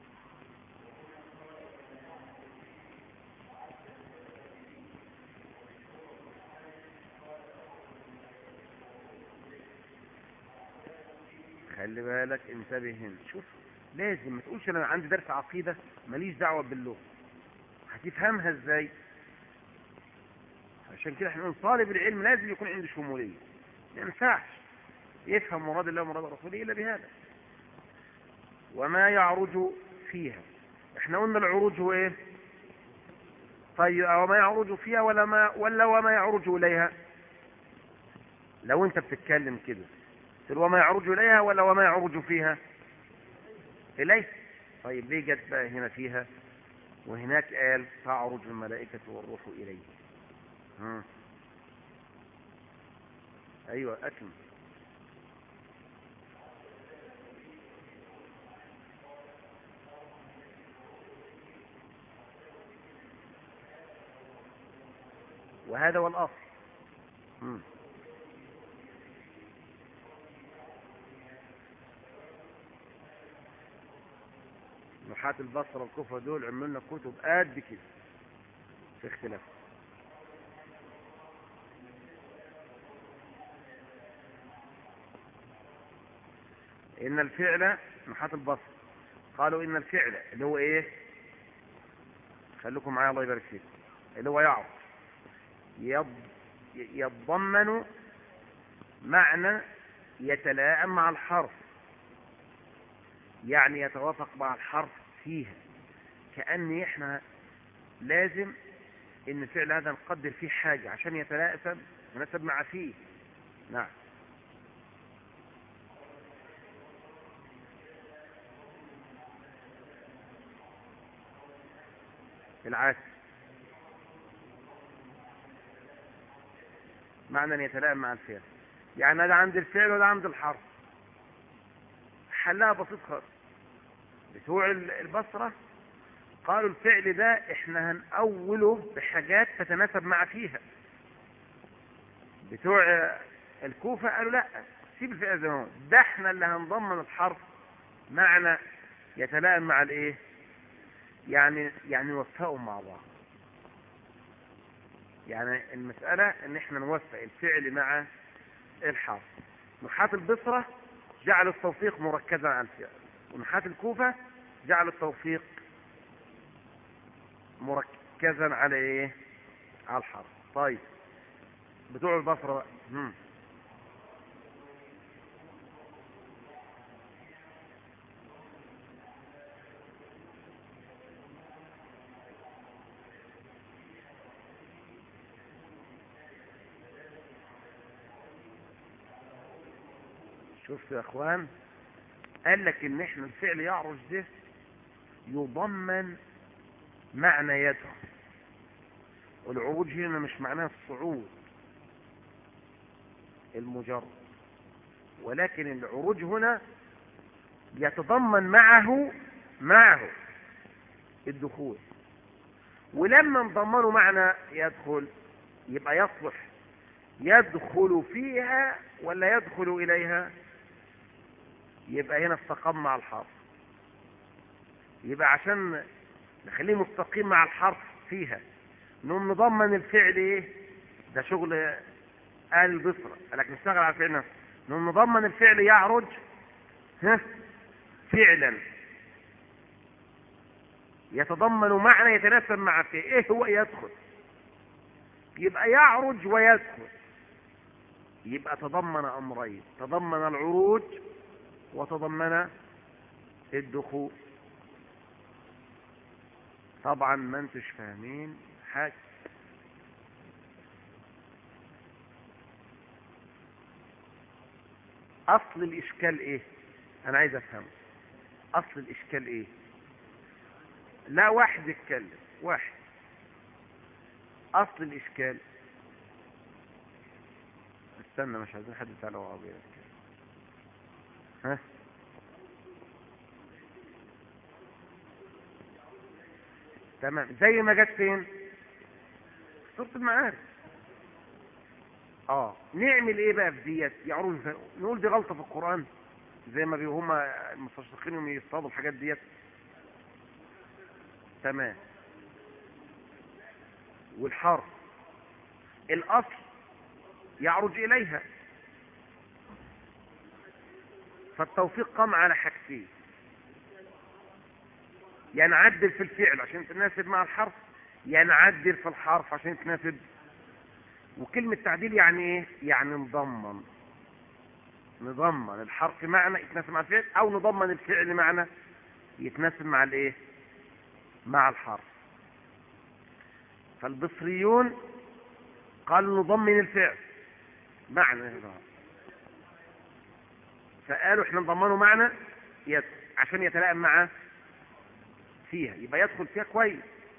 [SPEAKER 1] خلي بالك، انتبه هنا. شوف، لازم ما تقولش انا عندي درس عقيدة ماليش دعوة باللغة. هتفهمها ازاي؟ عشان كده احنا نقول طالب العلم لازم يكون عنده شمولية. ما ينفعش يفهم مراد الله ومراد رسوله الا بهذا. وما يعرج فيها، احنا قلنا العروج هو ايه؟ طيب وما يعرج فيها ولا ما ولا وما يعرج اليها؟ لو انت بتتكلم كده تقول وما يعرج اليها ولا وما يعرج فيها؟ اليه. طيب ليه جت بقى هنا فيها وهناك قال تعرج الملائكة والروح اليه؟ ها. ايوه اكمل. وهذا هو الاصل. مم. نحاة البصرة والكوفة دول عملوا لنا كتب قد كده في اختلاف. ان الفعل، نحاة البصرة قالوا ان الفعل اللي هو ايه؟ خليكم معايا الله يبارك فيكم. اللي هو يعرض يتضمن معنى يتلائم مع الحرف، يعني يتوافق مع الحرف فيها. كأن احنا لازم ان الفعل هذا نقدر فيه حاجة عشان يتلائم ونسب مع فيه. نعم. العكس، معنى ان يتلائم مع الفعل، يعني هذا عند الفعل وده عند الحرف. حلها بسيط خالص. بتوع البصرة قالوا الفعل ده احنا هنأوله بحاجات تتناسب مع فيها. بتوع الكوفة قالوا لا، سيب الفعل زي ما هو، ده احنا اللي هنضمن الحرف معنى يتلائم مع الايه، يعني يعني نوفقهم مع بعض. يعني المسألة ان احنا نوفق الفعل مع الحرف. نحاة البصرة جعل التوفيق مركزا على الفعل، ونحاة الكوفة جعل التوفيق مركزا على ايه، على الحرف. طيب بتوع البصرة بقى. مم. شفت يا اخوان، قال لك ان احنا الفعل يعرج ده يضمن معنى يدخل، والعروج هنا مش معناه الصعود المجرد، ولكن العروج هنا يتضمن معه معه الدخول. ولما نضمنه معنى يدخل يبقى يصلح يدخل فيها ولا يدخل إليها، يبقى هنا استقام مع الحرف. يبقى عشان نخليه مستقيم مع الحرف فيها نقوم نضمن الفعل ايه، ده شغل آل البصرة، لكن نشتغل على الفعل نفسه. نقوم نضمن الفعل يعرج ها فعلا يتضمن معنى يتناسب مع فيه. ايه هو يدخل؟ يبقى يعرج ويدخل، يبقى تضمن امرين، تضمن العروج وتضمن الدخول. طبعا ما انتش فاهمين حاجة. اصل الاشكال ايه؟ انا عايز افهم اصل الاشكال ايه. لا واحد يتكلم واحد. اصل الاشكال، استنى مش عايزين حد يسأله وعبير. ها تمام، زي ما جت فين سورة المعارف. اه نعمل ايه بقى في ديت؟ يعرف نقول دي غلطة في القرآن زي ما هم المستشرقين يوم يصطادوا الحاجات ديت. تمام. والحرف الاصل يعرج اليها، فالتوفيق قام على حاجتين، يا نعدل في الفعل عشان تناسب مع الحرف، يا نعدل في الحرف عشان تناسب. وكلمة تعديل يعني ايه؟ يعني نضمن نضمن الحرف معنى يتناسب مع الفعل، او نضمن الفعل معنى يتناسب مع الايه، مع الحرف. فالبصريون قالوا نضمن الفعل معنى، فقالوا احنا نضمنه معنى يدخل عشان يتلائم مع فيها، يبقى يدخل فيها كويس.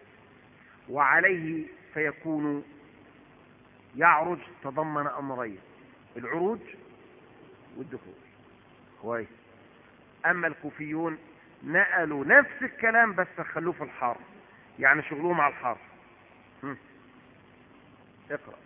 [SPEAKER 1] وعليه فيكون يعرج تضمن امرين، العروج والدخول كويس. اما الكوفيون نقلوا نفس الكلام بس خلوه في الحرف، يعني شغلوه مع الحرف. هم. اقرأ.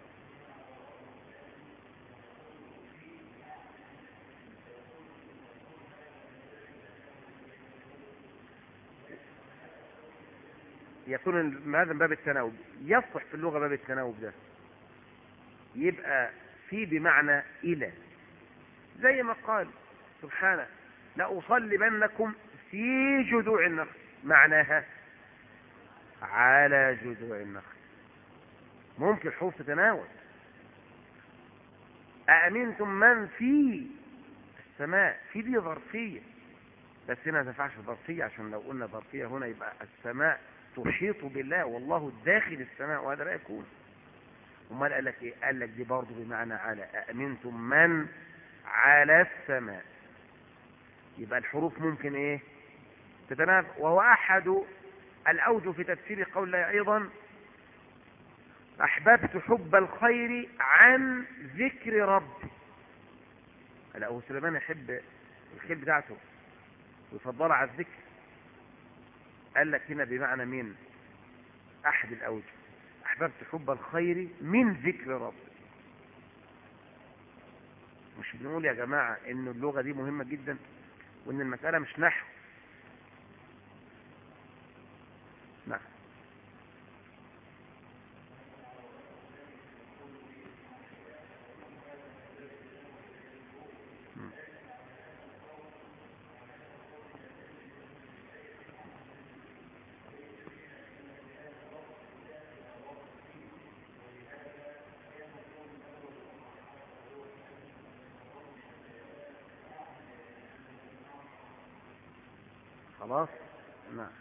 [SPEAKER 1] يكون هذا باب التناوب، يصح في اللغة باب التناوب ده يبقى في بمعنى إلى، زي ما قال سبحانه لأصلبنكم في جذوع النخل، معناها على جذوع النخل. ممكن حروف تتناول. أأمنتم من في السماء، في دي ظرفية، بس هنا ما تنفعش ظرفية، عشان لو قلنا ظرفية هنا يبقى السماء تحيط بالله والله داخل السماء، وهذا لا يكون. امال قال لك ايه؟ قال لك دي برضه بمعنى على، أأمنتم من على السماء. يبقى الحروف ممكن ايه تتنافى. وهو احد الاوجه في تفسير قول الله ايضا احببت حب الخير عن ذكر ربي. هلا هو سليمان يحب الخير بتاعته ويفضلها على الذكر، قال لك هنا بمعنى من احد الاوجه احببت حب الخير من ذكر ربي. مش بنقول يا جماعة ان اللغة دي مهمة جدا وان المسألة مش نحو. نعم. مم. خلاص. نعم.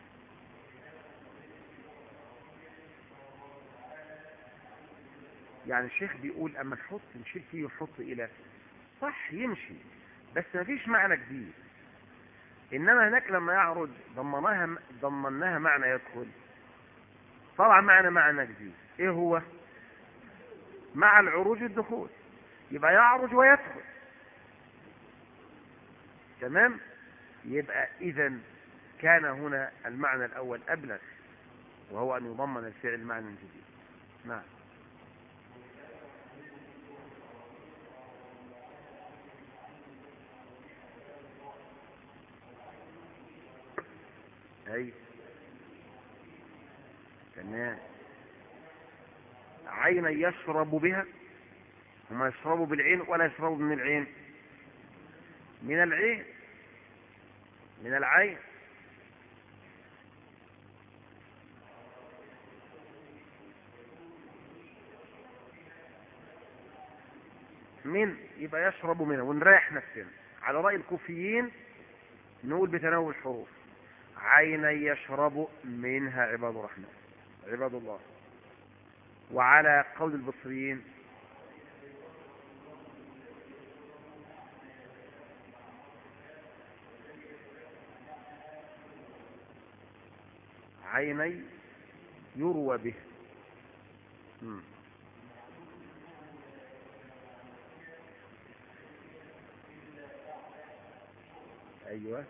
[SPEAKER 1] يعني الشيخ بيقول اما نحط نشيل فيه ونحط الى، صح يمشي، بس ما فيش معنى جديد. انما هناك لما يعرض ضمناها ضمناها معنى يدخل، طبعا معنى معنى جديد. ايه هو؟ مع العروج الدخول، يبقى يعرج ويدخل. تمام. يبقى اذا كان هنا المعنى الاول ابلغ، وهو ان يضمن الفعل معنى جديد. نعم. اي تمام. عينا يشرب بها، هما يشربوا بالعين ولا يشربوا من العين؟ من العين، من العين. من يبقى يشرب منها ونريح نفسنا. على رأي الكوفيين نقول بتناول الحروف عينا يشرب منها عباد الرحمن، عباد الله. وعلى قول البصريين عيني يروى به. مم. ايوه.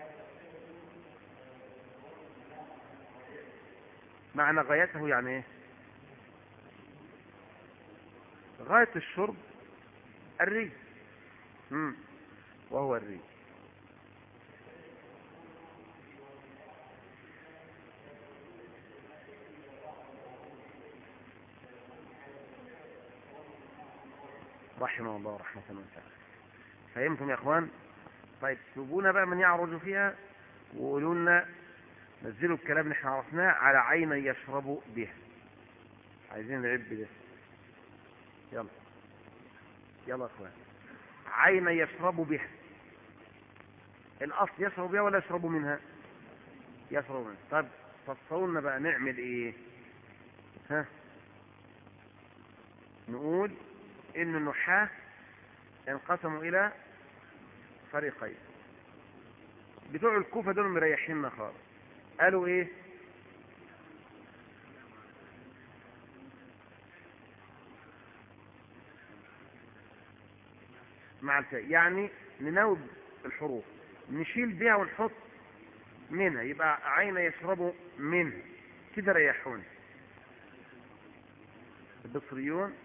[SPEAKER 1] معنى غايته يعني ايه؟ غاية الشرب الري. مم. وهو الري. رحمه الله رحمة واسعة. فهمتم يا اخوان؟ طيب سيبونا بقى من يعرج فيها وقولوا لنا، نزلوا الكلام اللي احنا عرفناه على عين يشرب بها. عايزين نعب ده. يلا يلا يا اخوان. عين يشرب بها، الاصل يشرب بها ولا يشرب منها؟ يشرب منها. طب فصلوا لنا بقى نعمل ايه؟ ها، نقول ان النحاة انقسموا الى فريقين. بتوع الكوفة دول مريحيننا خالص، قالوا ايه؟ مع الفاء، يعني نناوب الحروف نشيل بها ونحط منها، يبقى عين يشرب منها كده ريحون. البصريون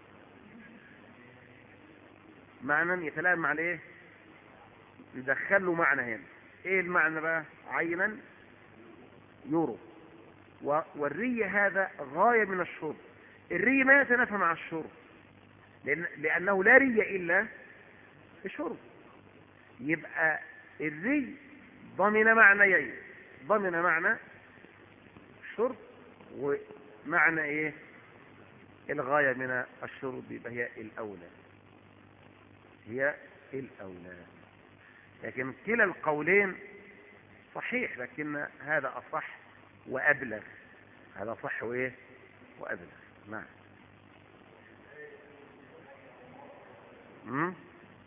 [SPEAKER 1] معنى يتلائم مع الايه؟ يدخلوا معنى هنا. ايه المعنى بقى؟ عينا يورو. والري هذا غاية من الشرب. الري ما يتنافى مع الشرب، لأن لأنه لا ري إلا الشرب. يبقى الري ضمن معنيين، ضمن معنى الشرب ومعنى ايه؟ الغاية من الشرب. يبقى هي الأولى، هي الأولى. لكن كلا القولين صحيح، لكن هذا أصح وأبلغ. هذا صح وإيه؟ وأبلغ. نعم. مم؟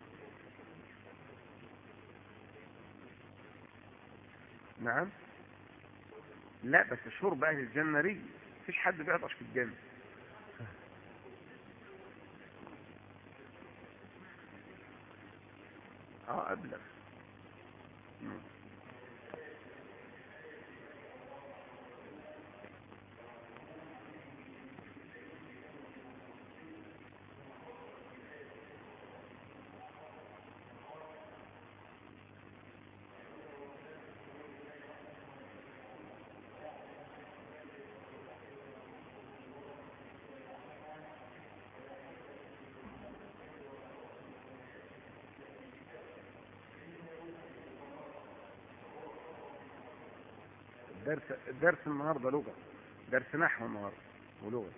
[SPEAKER 1] نعم. لا بس شرب أهل الجنة ري، مفيش حد بيعطش في الجنة. اه أبلغ. مم. درس درس النهارده لغة، درس نحو النهارده ولغة.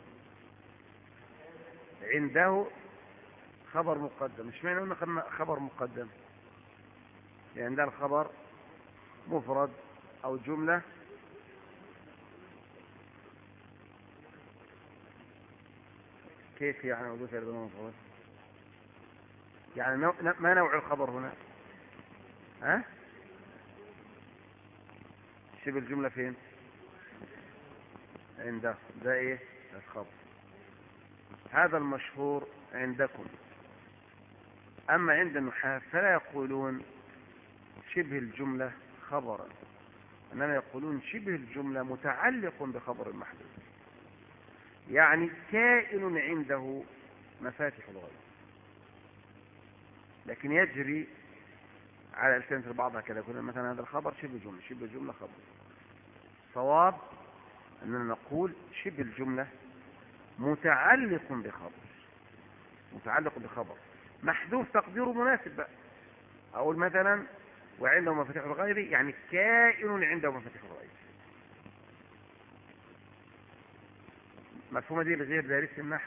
[SPEAKER 1] عنده خبر مقدم. مش معنى قلنا خبر مقدم يعني ده الخبر مفرد او جملة كيف يعني وجود مفرد؟ يعني نوع ما نوع الخبر هنا؟ ها شبه الجملة فين؟ عنده. ده ايه؟ ده الخبر. هذا المشهور عندكم. اما عند النحاة فلا يقولون شبه الجملة خبرا، انما يقولون شبه الجملة متعلق بخبر محدود، يعني كائن عنده مفاتح الغيب، لكن يجري على ألسنة البعض هكذا. يقول مثلا هذا الخبر شبه جملة، شبه جملة خبر. صواب أننا نقول شبه الجملة متعلق بخبر، متعلق بخبر محذوف تقديره مناسب بقى. أقول مثلا وعنده مفاتيح الغيب، يعني كائن عنده مفاتيح الغيب. مفهومة دي لغير دارس النحو.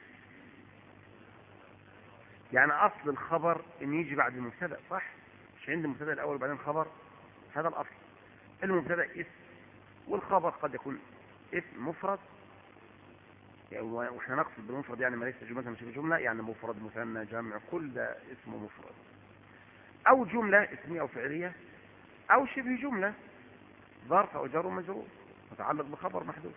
[SPEAKER 1] يعني أصل الخبر إن يجي بعد المبتدأ، صح؟ مش عند المبتدأ الأول وبعدين خبر. هذا الأصل. المبتدأ اسم والخبر قد يكون اسم مفرد، يعني واحنا نقصد بالمفرد يعني ما ليس جملة مش جملة، يعني مفرد مثنى جمع كل ده اسمه مفرد، او جملة اسمية او فعلية، او شبه جملة ظرف او جر ومجرور متعلق بخبر محذوف.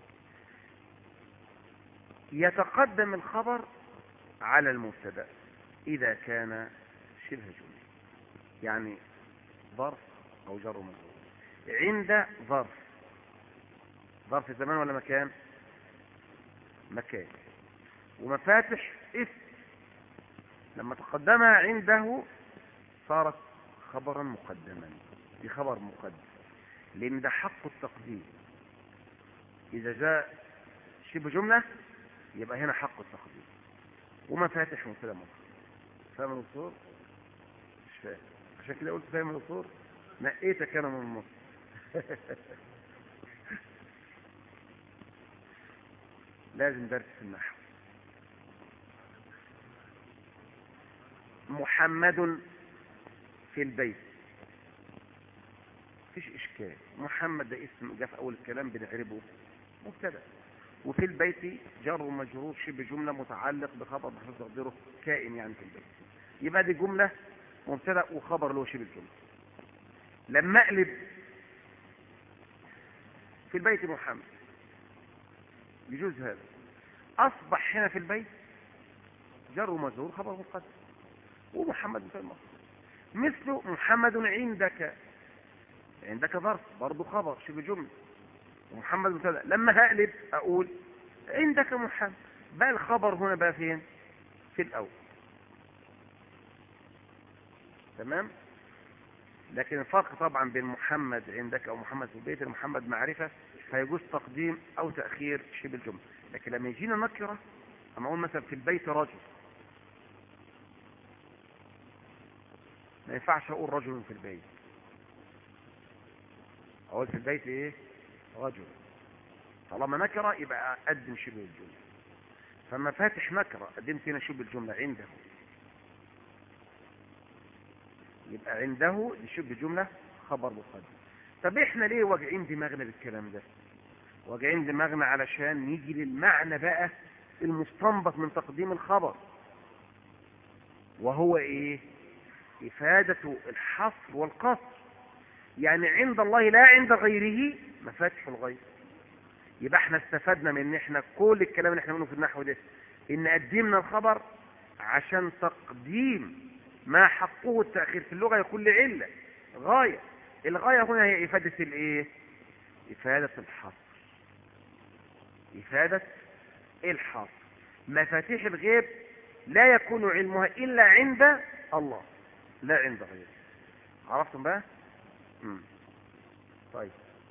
[SPEAKER 1] يتقدم الخبر على المبتدا اذا كان شبه جملة، يعني ظرف او جر ومجرور. عند ظرف، ظرف زمان ولا مكان؟ مكان. ومفاتح اسم لما تقدمها عنده صارت خبرا مقدما، دي خبر مقدم لان ده حق التقديم. اذا جاء شبه جملة يبقى هنا حق التقديم. ومفاتح مبتدا مؤخر. فاهم الدكتور؟ مش فاهم، عشان كده قلت فاهم الدكتور، نقيتك انا من النص. لازم درس في النحو. محمد في البيت، مفيش اشكال. محمد ده اسم جاء في اول الكلام بنعربه مبتدا، وفي البيت جر ومجرور شبه جمله متعلق بخبر محذوف تقديره كائن يعني في البيت. يبقى دي جمله مبتدا وخبر له شبه الجمله. لما اقلب في البيت محمد يجوز هذا، اصبح هنا في البيت جر ومجرور خبر مقدم ومحمد مثل المصدر. مثل محمد عندك، عندك ظرف برضه خبر شبه جمله ومحمد مبتدا. لما هقلب اقول عندك محمد، بقى الخبر هنا بقى فين؟ في الاول. تمام. لكن الفرق طبعا بين محمد عندك او محمد في البيت، المحمد معرفه فيجوز تقديم او تاخير شبه الجمله. لكن لما يجينا نكره، اما اقول مثلا في البيت رجل، ما ينفعش اقول رجل في البيت، اقول في البيت ايه؟ رجل. طالما نكره يبقى اقدم شبه الجمله. فما فاتح نكره قدمت هنا شبه الجمله عنده، يبقى عنده دي شبه جمله خبر مقدم. طب احنا ليه واجعين دماغنا بالكلام ده؟ واجعين دماغنا علشان نيجي للمعنى بقى المستنبط من تقديم الخبر، وهو ايه؟ افادة الحصر والقصر. يعني عند الله لا عند غيره مفاتح الغيب. يبقى احنا استفدنا من ان احنا كل الكلام اللي احنا بنقوله في النحو ده ان قدمنا الخبر عشان تقديم ما حقه التأخير في اللغة يكون لعلة غاية. الغاية هنا هي افادة الايه؟ افادة الحصر، افادة الحصر. مفاتيح الغيب لا يكون علمها الا عند الله لا عند غيره. عرفتم بقى؟ مم. طيب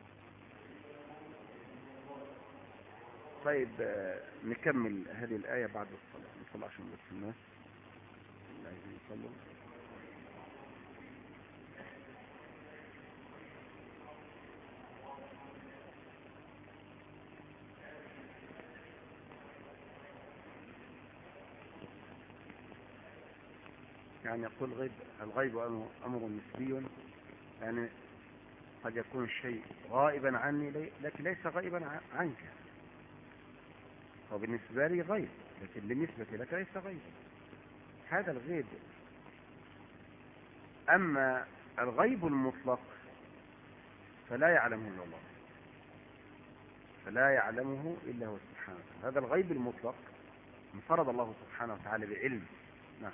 [SPEAKER 1] طيب آه، نكمل هذه الآية بعد الصلاة. نصلي عشان نبص الناس اللي عايزين يصلوا. يعني يقول غيب الغيب أمر, أمر نسبي، يعني قد يكون الشيء غائبا عني لكن ليس غائبا عنك، وبالنسبة لي غيب لكن بالنسبة لك ليس غيبا. هذا الغيب. أما الغيب المطلق فلا يعلمه إلا الله، فلا يعلمه إلا هو سبحانه وتعالى. هذا الغيب المطلق انفرد الله سبحانه وتعالى بعلم. نعم.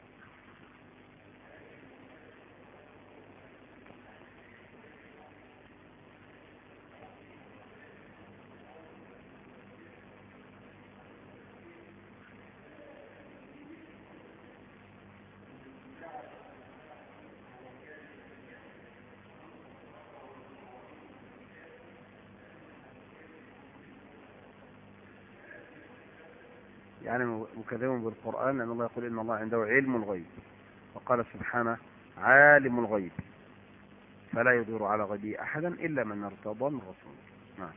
[SPEAKER 1] يعني مكذب بالقرآن لأن الله يقول إن الله عنده علم الغيب، وقال سبحانه عالم الغيب فلا يدور على غيبه أحدا إلا من ارتضى من رسول. نعم.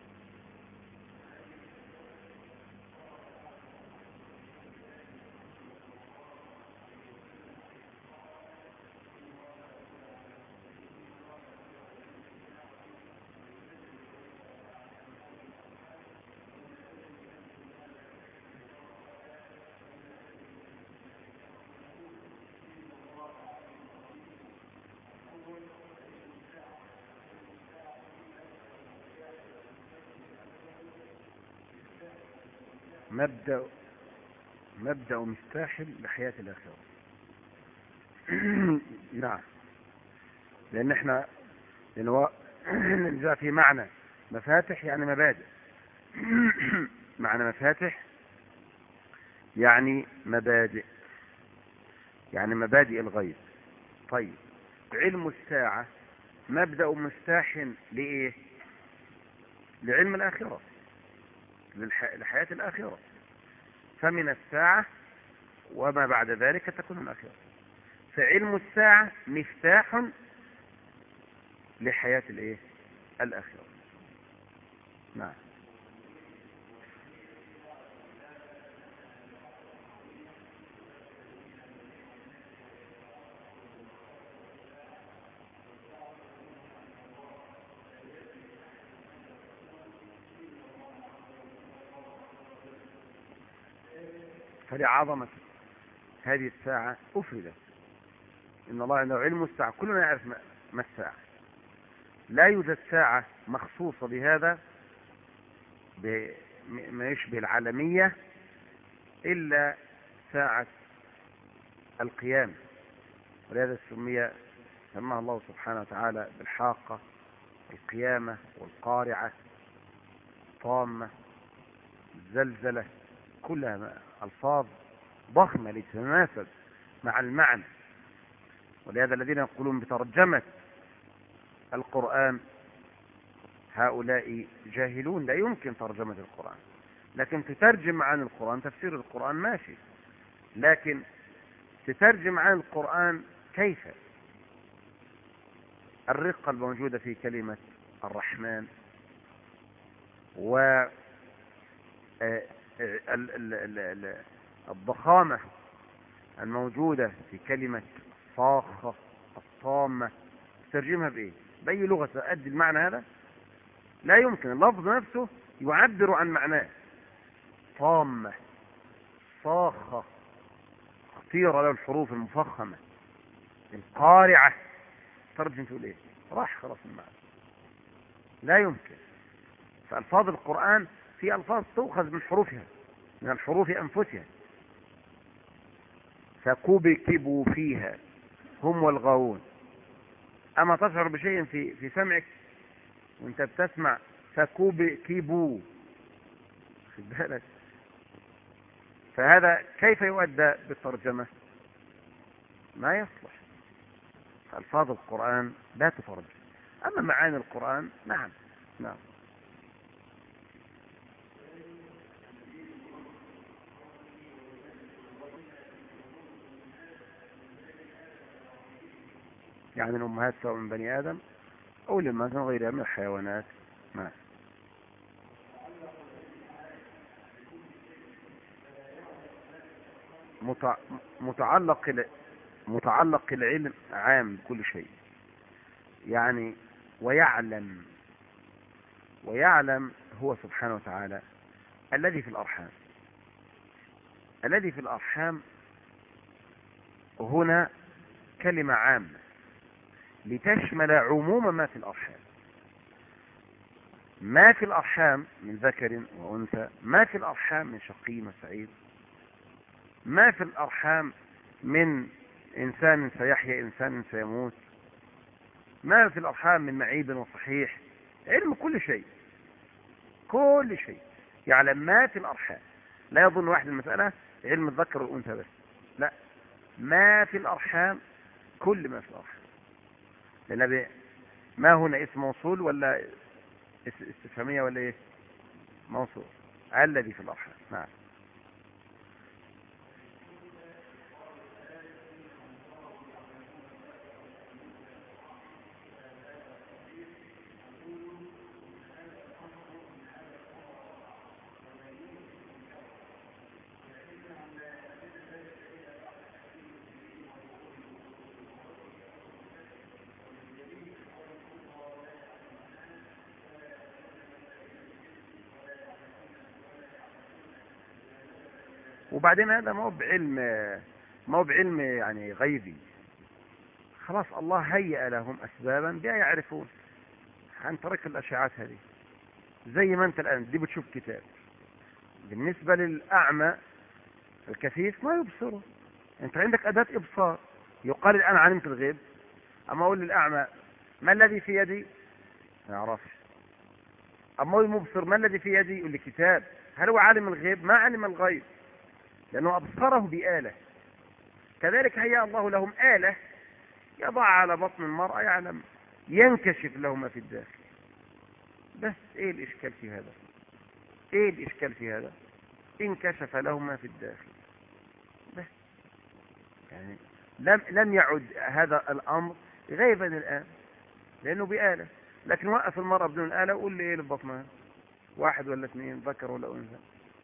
[SPEAKER 1] مبدأ مبدأ مفتاح لحياة الآخرة. نعم. لأن احنا لأنه جاء في معنى مفاتح يعني مبادئ. معنى مفاتح يعني مبادئ، يعني مبادئ الغيب. طيب علم الساعة مبدأ مفتاح لإيه؟ لعلم الآخرة، لحياة الآخرة. فمن الساعة وما بعد ذلك تكون الآخرة. فعلم الساعة مفتاح لحياة الايه؟ الآخرة. نعم. فلعظمة هذه الساعة أفردت. إن الله عنده علم الساعة، كلنا يعرف ما الساعة. لا يوجد ساعة مخصوصة بهذا بما يشبه العالمية إلا ساعة القيامة. ولهذا سمي سماها الله سبحانه وتعالى بالحاقة، القيامة، والقارعة، طامة، الزلزلة، كلها ألفاظ ضخمة لتتناسب مع المعنى. ولهذا الذين يقولون بترجمة القرآن هؤلاء جاهلون، لا يمكن ترجمة القرآن. لكن تترجم عن القرآن، تفسير القرآن ماشي، لكن تترجم عن القرآن كيف؟ الرقة الموجودة في كلمة الرحمن، و الضخامة الموجودة في كلمة صاخة الطامة، تترجمها بإيه؟ بأي لغة تؤدي المعنى هذا؟ لا يمكن. اللفظ نفسه يعبر عن معناه. طامة، صاخة، خطيرة له الحروف المفخمة، القارعة، ترجم تقول ايه؟ راح خلاص المعنى. لا يمكن. فألفاظ القرآن في ألفاظ تؤخذ من حروفها، من الحروف أنفسها. فكبكبوا فيها هم والغاوون. أما تشعر بشيء في في سمعك وانت بتسمع فكبكبوا؟ خد بالك. فهذا كيف يؤدى بالترجمة؟ ما يصلح. ألفاظ القرآن لا تترجم. أما معاني القرآن نعم. نعم. يعني الأمهات سواء من بني آدم أو لما من غيرها من الحيوانات. نعم. متعلق متعلق العلم عام بكل شيء، يعني ويعلم، ويعلم هو سبحانه وتعالى الذي في الأرحام. الذي في الأرحام هنا كلمة عامة لتشمل عموم ما في الأرحام. ما في الأرحام من ذكر وأنثى، ما في الأرحام من شقي وسعيد، ما في الأرحام من إنسان سيحيا إنسان سيموت، ما في الأرحام من معيب وصحيح. علم كل شيء، كل شيء يعلم ما في الأرحام. لا يظن واحد المسألة علم الذكر والأنثى بس، لا، ما في الأرحام كل ما في الأرحام. لأن ما هنا اسم موصول ولا استفهامية ولا ايه؟ موصول. الذي في الأرحام. نعم. وبعدين هذا ما هو بعلم، ما هو بعلم يعني غيبي. خلاص الله هيأ لهم أسبابا بها يعرفون عن طريق الأشعات هذه. زي ما أنت الآن دي بتشوف كتاب، بالنسبة للأعمى الكفيف ما يبصره، أنت عندك أداة إبصار. يقال الآن علمت الغيب، أما أقول للأعمى ما الذي في يدي؟ ما يعرفش. أما أقول المبصر ما الذي في يدي؟ يقول لي كتاب. هل هو عالم الغيب؟ ما علم الغيب، لأنه أبصره بآلة. كذلك هيأ الله لهم آلة يضع على بطن المرأة يعلم، ينكشف له ما في الداخل. بس ايه الاشكال في هذا؟ ايه الاشكال في هذا؟ انكشف له ما في الداخل بس. يعني لم لم يعد هذا الامر غيبا الان لانه بآلة. لكن وقف المرأة بدون آلة وقول لي ايه لبطنها؟ واحد ولا اثنين، ذكر ولا انثى؟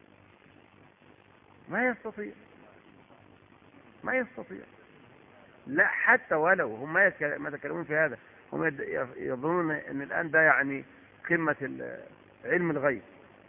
[SPEAKER 1] ما يستطيع، ما يستطيع. لا، حتى ولو هم ما يتكلمون في هذا، هم يظنون ان الان ده يعني قمة علم الغيب.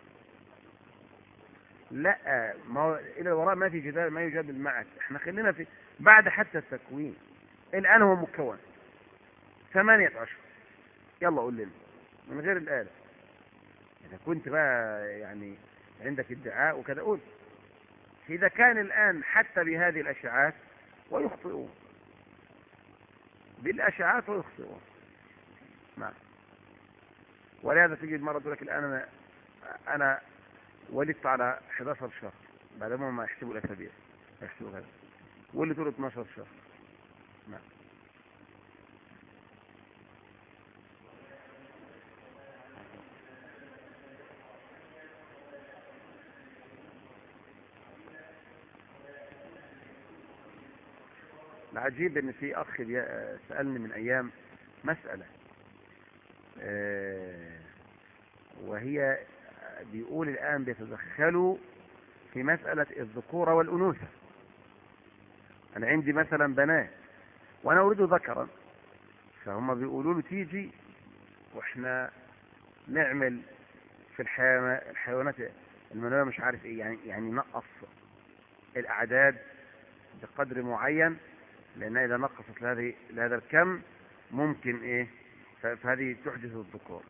[SPEAKER 1] لا، ما هو الى الوراء ما في جدال، ما يجادل معك. احنا خلينا في بعد حتى التكوين. الان هو مكون ثمانية اشهر، يلا قول لنا من غير الآلة. اذا كنت بقى يعني عندك ادعاء وكذا قول. اذا كان الان حتى بهذه الاشعاعات ويخطئون، بالاشعاعات ويخطئون. نعم. ولهذا تجد مرة تقول لك الان انا انا ولدت على احد عشر شهر، بعد ما يحسبوا الاسابيع يحسبوا هذا، واللي تقول اثناشر شهر. نعم. العجيب ان في اخ سألني من ايام مسألة، وهي بيقول الان بيتدخلوا في مسألة الذكورة والانوثة. انا عندي مثلا بنات وانا اريد ذكرا، فهم بيقولوا له تيجي واحنا نعمل في الحيوانات المنوية مش عارف ايه، يعني يعني نقص الاعداد بقدر معين، لان اذا نقصت لهذه لهذا الكم ممكن ايه، فهذه تحدث الذكور.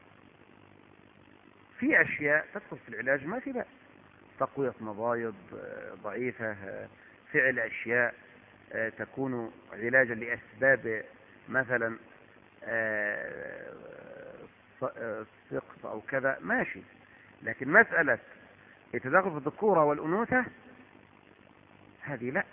[SPEAKER 1] في اشياء تدخل في العلاج ما في بأس، تقوية مبايض ضعيفة، فعل اشياء تكون علاجا لاسباب مثلا سقط او كذا ماشي. لكن مسألة التداخل في الذكورة والانوثة هذه لا،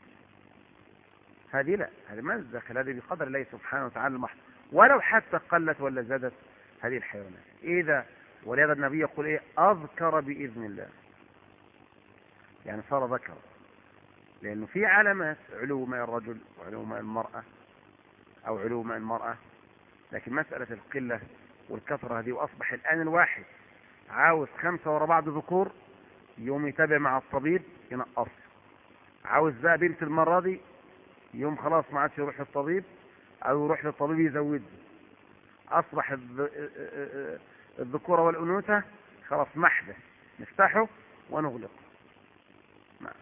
[SPEAKER 1] هذه لا، هذه ما تدخل، هذه بقدر الله سبحانه وتعالى المحض، ولو حتى قلت ولا زادت هذه الحيوانات. إذا ولهذا النبي يقول إيه؟ أذكر بإذن الله، يعني صار ذكر، لأنه في علامات علو ماء الرجل وعلو ماء المرأة أو علو ماء المرأة. لكن مسألة القلة والكثرة هذه، وأصبح الآن الواحد عاوز خمسة ورا بعض ذكور يوم يتابع مع الطبيب ينقص، عاوز بقى بنت المرة دي يوم خلاص ما عادش يروح للطبيب او يروح للطبيب يزوده، اصبح الذكورة والانوثة خلاص محدث، نفتحه ونغلقه. ما.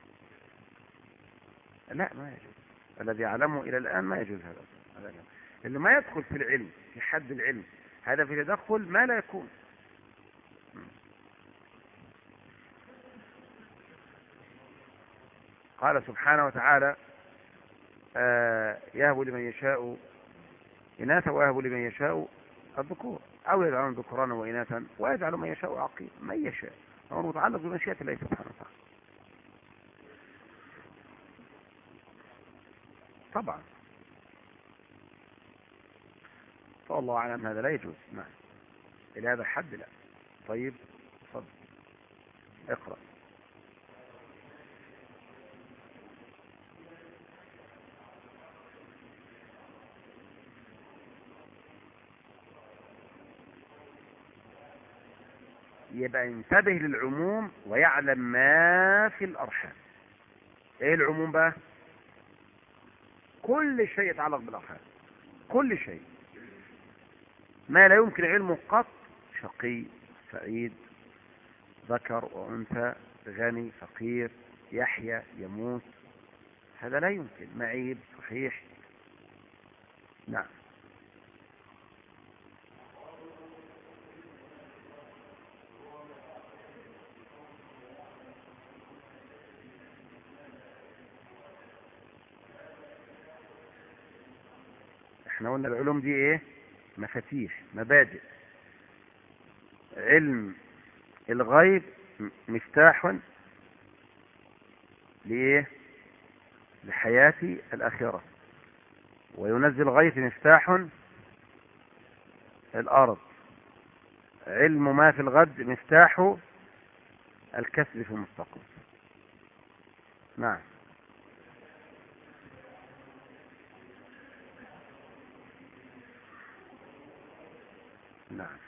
[SPEAKER 1] لا ما يجوز، الذي يعلمه الى الان ما يجوز هذا. هذا اللي ما يدخل في العلم في حد العلم، هذا في تدخل ما لا يكون. قال سبحانه وتعالى آه يهب لمن يشاء إناثا ويهب لمن يشاء الذكور أو يجعلون ذكرانا وإناثا ويجعل من يشاء عقيم. من يشاء هو متعلق بمشيئة الله سبحانه وتعالى. طبعا فالله أعلم هذا لا يجوز. نعم إلى هذا الحد لا. طيب تفضل اقرأ. يبقى ينتبه للعموم ويعلم ما في الأرحام. ايه العموم بقى؟ كل شيء يتعلق بالأرحام، كل شيء ما لا يمكن علمه قط، شقي سعيد ذكر وأنثى غني فقير يحيى يموت، هذا لا يمكن. معيب صحيح. نعم احنا قلنا العلوم دي ايه؟ مفاتيح مبادئ. علم الغيب مفتاح لإيه؟ لحياة الآخرة، وينزل الغيث مفتاح الأرض. علم ما في الغد مفتاح الكسب في المستقبل. نعم نعم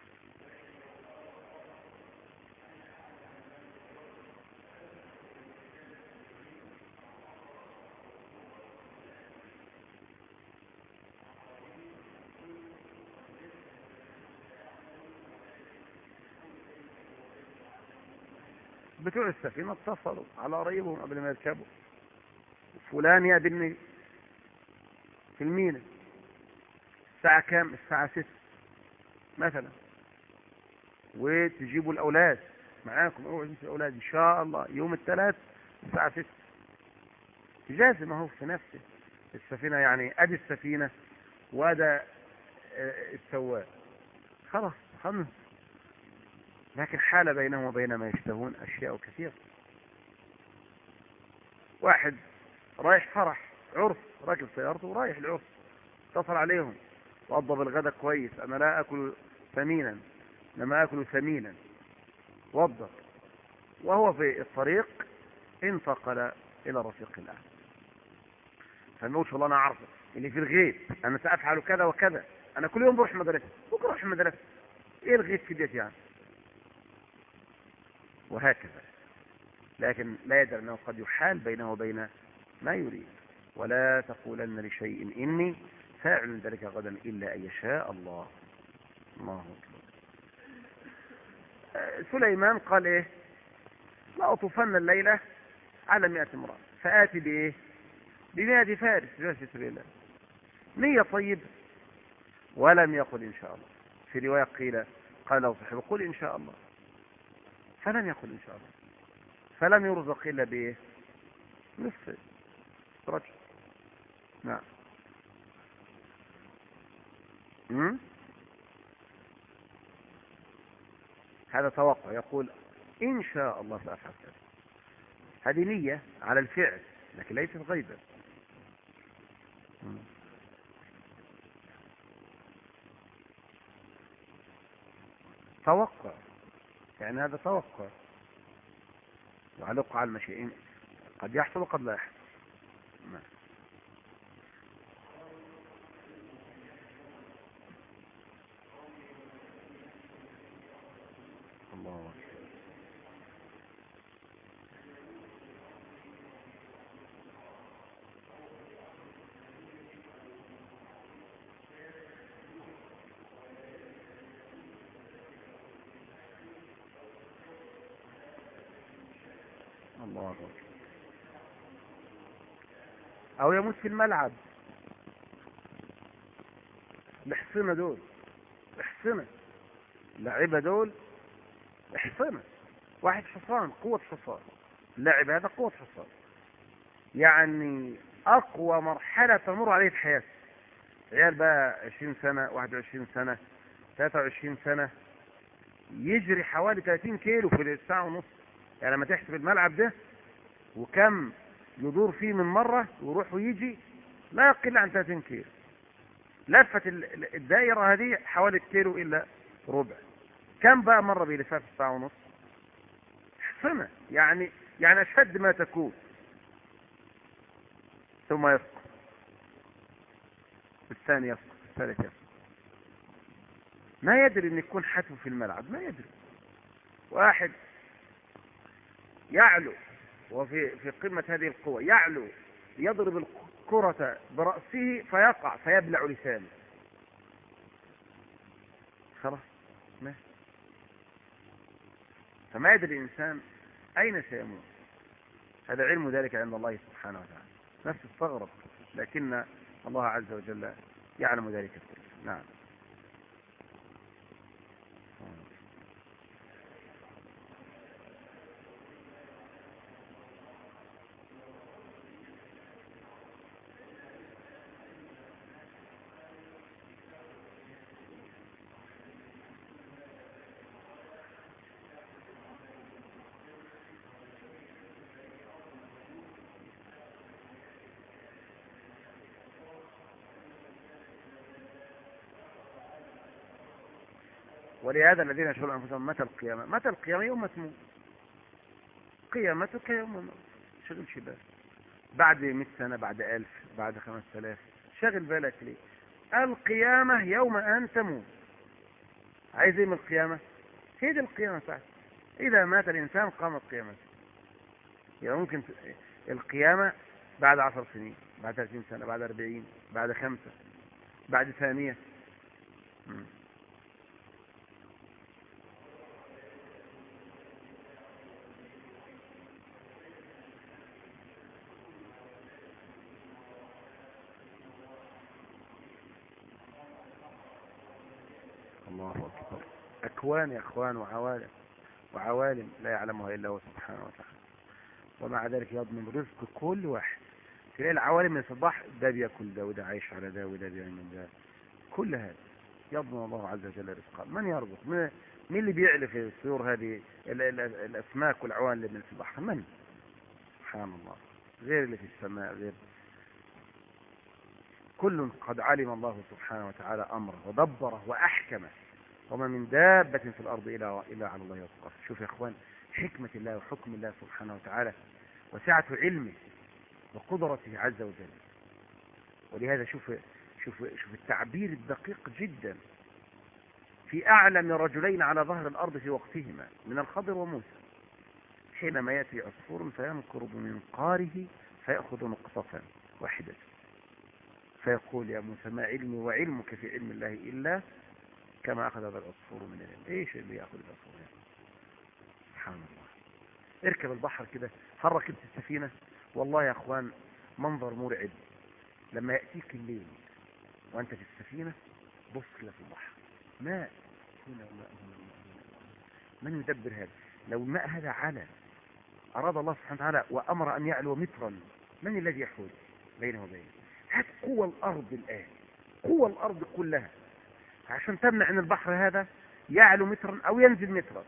[SPEAKER 1] بتوع السفينة اتصلوا على قريبهم قبل ما يركبوا، فلان يقابلني في المينا الساعة كام؟ الساعة ست مثلا، وتجيبوا الأولاد معاكم، اوعوا تنسوا الأولاد إن شاء الله يوم الثلاث الساعة ست. جازم اهو في نفسه السفينة، يعني أدي السفينة وأدى السواق، خلاص خلص. لكن حال بينهم وبين ما يشتهون أشياء كثيرة. واحد رايح فرح عرس، راكب سيارته ورايح العرس، اتصل عليهم وأضب الغداء كويس، أنا لا أكل ثمينا لما أكل ثمينا، وضب، وهو في الطريق انتقل إلى رفيق الأعلى. فما يقولش والله أنا أعرف اللي في الغيب، أنا سأفعل كذا وكذا، أنا كل يوم بروح مدرسة، بكرة أروح المدرسة، إيه الغيب في بيتي يعني؟ وهكذا. لكن لا يدري أنه قد يحال بينه وبين ما يريد. ولا تقولن لشيء إني فاعل ذلك غدا إلا أن يشاء الله. الله أكبر. سليمان قال إيه؟ لا أطوفن الليلة على مئة امرأة فآتي بإيه؟ بمئة فارس جاء في سبيل الله. نية طيبة. ولم يقل إن شاء الله. في رواية قيل قال له صاحبه قل إن شاء الله، فلم يقل إن شاء الله، فلم يرزق إلا بإيه؟ نصف رجل. نعم. مم؟ هذا توقع، يقول إن شاء الله سأفعل كذا. هذه نية على الفعل لكن ليست غيبة. مم. توقع، يعني هذا توقع يعلق على المشيئين، قد يحصل وقد لا يحصل. نعم. الله أكبر. الله أكبر. أو يموت في الملعب. الحصنة دول، الحصنة اللعيبة دول حصنة، واحد حصان، قوة حصان، اللاعب هذا قوة حصان، يعني أقوى مرحلة تمر عليه في حياته. عيال بقى عشرين سنة، واحد وعشرين سنة، ثلاثة وعشرين سنة، يجري حوالي ثلاثين كيلو في الساعة ونص. يعني لما تحسب الملعب ده وكم يدور فيه من مرة ويروح ويجي، لا يقل عن ثلاثين كيلو. لفة الدائرة هذه حوالي كيلو إلا ربع. كم بقى مرة بيلفها في الساعة ونص؟ حصنة، يعني يعني أشد ما تكون. ثم يسقط، الثاني يسقط، الثالث يسقط. ما يدري ان يكون حتف في الملعب، ما يدري. واحد يعلو وفي في قمة هذه القوة، يعلو يضرب الكرة برأسه فيقع فيبلع لسانه، خلاص ما فما يدري الإنسان أين سيموت. هذا علم ذلك عند الله سبحانه وتعالى. نفس تستغرب، لكن الله عز وجل يعلم ذلك كله. نعم. ولهذا الذين يشغلون أنفسهم متى القيامة، متى القيامة؟ يوم تموت. قيامتك يوم الموت، شغل شبال. بعد مئة سنة، بعد ألف، بعد خمس آلاف، شغل بالك ليه؟ القيامة يوم أن تموت. عايز ايه من القيامة؟ هي دي القيامة ساعة. إذا مات الإنسان قامت قيامته. يعني ممكن القيامة بعد عشر سنين، بعد ثلاثين سنة، بعد أربعين، بعد خمسة، بعد ثانية. م. الله أكبر. أكوان يا أخوان، وعوالم وعوالم لا يعلمها إلا هو سبحانه وتعالى. ومع ذلك يضمن رزق كل واحد. تلاقي العوالم من الصباح، ده بياكل ده، وده عايش على ده، وده بيعمل ده. كل هذا يضمن الله عز وجل رزقه. من يرزق؟ من مين اللي بيعلف الطيور هذه، ال ال الأسماك والعوالم اللي من البحر؟ من؟ سبحان الله. غير اللي في السماء، غير. كل قد علم الله سبحانه وتعالى أمره ودبره وأحكمه. وما من دابة في الأرض إلا إلا على الله يرزقها. شوف يا إخوان حكمة الله وحكم الله سبحانه وتعالى، وسعة علمه وقدرته عز وجل. ولهذا شوف شوف شوف التعبير الدقيق جدا في أعلم رجلين على ظهر الأرض في وقتهما من الخضر وموسى، حينما يأتي عصفور فينقر بمنقاره فيأخذ نقطة واحدة فيقول يا موسى ما علمي وعلمك في علم الله إلا كما أخذ هذا العصفور من العلم. إيش اللي يأخذ العصفور يعني؟ سبحان الله. اركب البحر كده، هل ركبت السفينة؟ والله يا أخوان منظر مرعب. لما يأتيك الليل وأنت في السفينة، بص كده في البحر، ماء هنا وماء هنا وماء هنا. من يدبر هذا؟ لو الماء هذا على أراد الله سبحانه وتعالى وأمر أن يعلو مترا، من الذي يحول بينه وبينه؟ هات قوى الأرض الآن، قوى الأرض كلها عشان تمنع أن البحر هذا يعلو مترا أو ينزل مترا.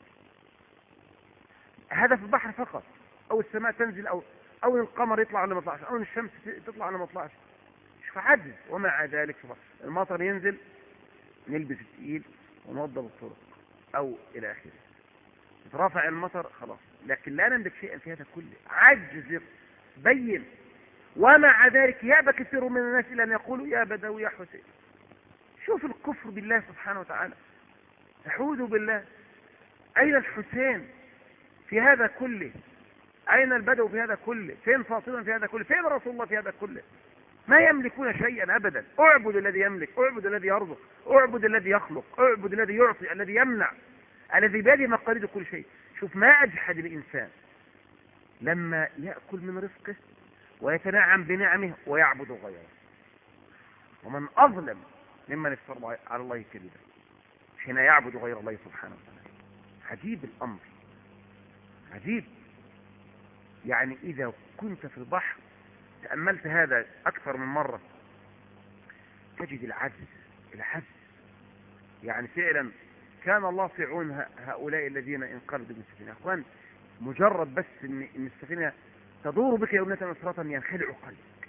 [SPEAKER 1] هذا في البحر فقط، أو السماء تنزل، أو أو القمر يطلع ولا ما يطلعش، أو الشمس تطلع ولا ما تطلعش. شوف عجز. ومع ذلك المطر ينزل، نلبس التقيل ونوضب الطرق أو إلى آخره. رافع المطر خلاص، لكن لا نملك شيئا في هذا كله. عجز بين. ومع ذلك يأبى كثير من الناس إلى أن يقولوا يا بدوي يا حسين. شوف الكفر بالله سبحانه وتعالى. أعوذ بالله. أين الحسين في هذا كله؟ أين البدو في هذا كله؟ فين فاطمة في هذا كله؟ فين رسول الله في هذا كله؟ ما يملكون شيئا أبدا. اعبد الذي يملك، اعبد الذي يرزق، اعبد الذي يخلق، اعبد الذي يعطي، الذي يمنع، الذي بيده مقاليد كل شيء. شوف ما أجحد الإنسان لما يأكل من رزقه ويتنعم بنعمه ويعبد غيره. ومن أظلم ممن افترى على الله كذبا حين يعبد غير الله سبحانه وتعالى. عجيب الأمر، عجيب. يعني إذا كنت في البحر تأملت هذا أكثر من مرة تجد العجز، العجز. يعني فعلا كان الله في عون هؤلاء الذين انقرضوا من السفينة. أخوان، مجرد بس إن, إن السفينة تدور بك يومة أسرة ينخلع قلبك.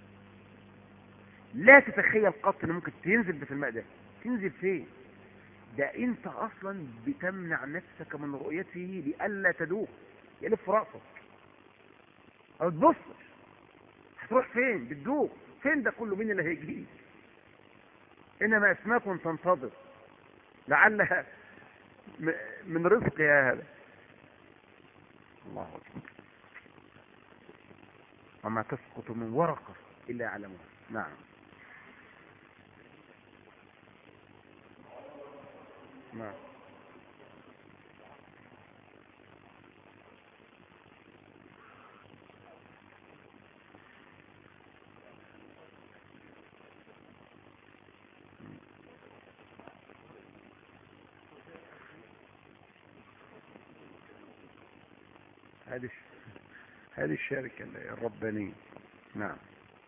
[SPEAKER 1] لا تتخيل قط إن ممكن تنزل في الماء ده. تنزل فين؟ ده أنت أصلا بتمنع نفسك من رؤيته لئلا تدوخ، يلف رأسك أو تبص. هتروح فين؟ بتدوخ فين؟ ده كله مين اللي هيجيك؟ إنما أسماك تنتظر لعلها من رزق يا هذا. الله أكبر. وما تسقط من ورقة إلا يعلمها. نعم. نعم. هذه هذه الشركة الربانية. نعم.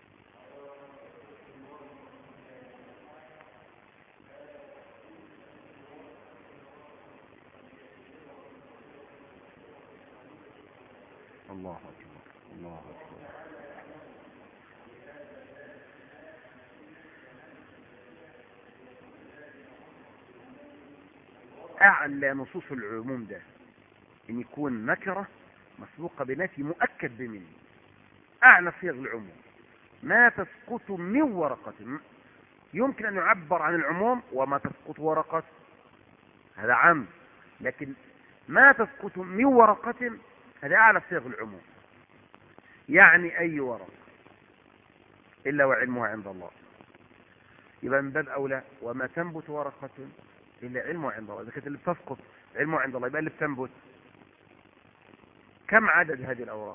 [SPEAKER 1] الله أكبر، الله أكبر. أعلى نصوص العموم ده إن يكون نكرة مسبوقة بنفي مؤكد بمن. أعلى صيغ العموم ما تسقط من ورقة. يمكن أن يعبر عن العموم وما تسقط ورقة، هذا عام. لكن ما تسقط من ورقة هذا أعلى صيغ العموم. يعني أي ورقة إلا وعلمها عند الله. يبقى من باب أولى وما تنبت ورقة إلا علمها عند الله. إذا كانت اللي بتسقط علمها عند الله يبقى اللي بتنبت كم عدد هذه الأوراق؟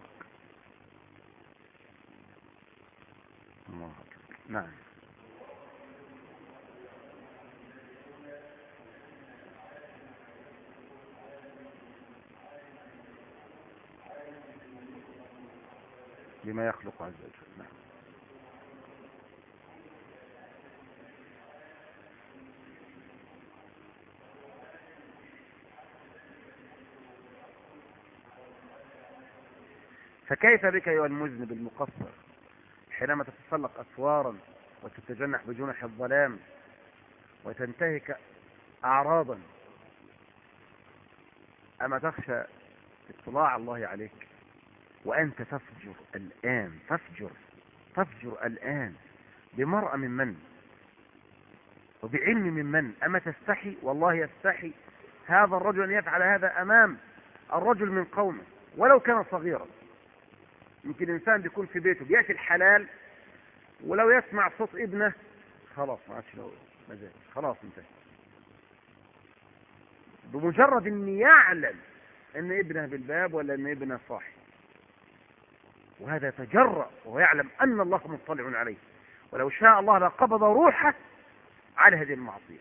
[SPEAKER 1] الله أكبر. نعم. بما يخلق عز وجل. نعم. فكيف بك أيها المذنب المقصر حينما تتسلق أسوارا وتتجنح بجنح الظلام وتنتهك أعراضا؟ أما تخشى اطلاع الله عليك وأنت تفجر الآن، تفجر تفجر الآن بمرأة من من وبعلم من من؟ أما تستحي؟ والله يستحي هذا الرجل أن يفعل هذا أمام الرجل من قومه ولو كان صغيرا. يمكن إنسان بيكون في بيته بيأتي الحلال ولو يسمع صوت ابنه خلاص ما عادش له مزاج، خلاص انتهى. بمجرد ان يعلم ان ابنه بالباب ولا ان ابنه صاحي، وهذا يتجرأ وهو يعلم ان الله مطلع عليه، ولو شاء الله لقبض روحه على هذه المعصية.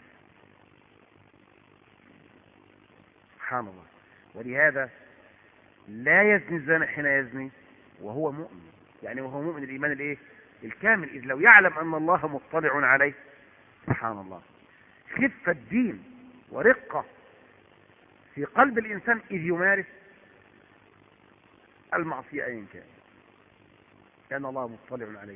[SPEAKER 1] سبحان الله. ولهذا لا يزني الزاني حين يزني وهو مؤمن، يعني وهو مؤمن الإيمان الايه الكامل، إذ لو يعلم أن الله مطلع عليه. سبحان الله. خفة الدين ورقة في قلب الإنسان إذ يمارس المعصية أيا كان، كان الله مطلع عليك.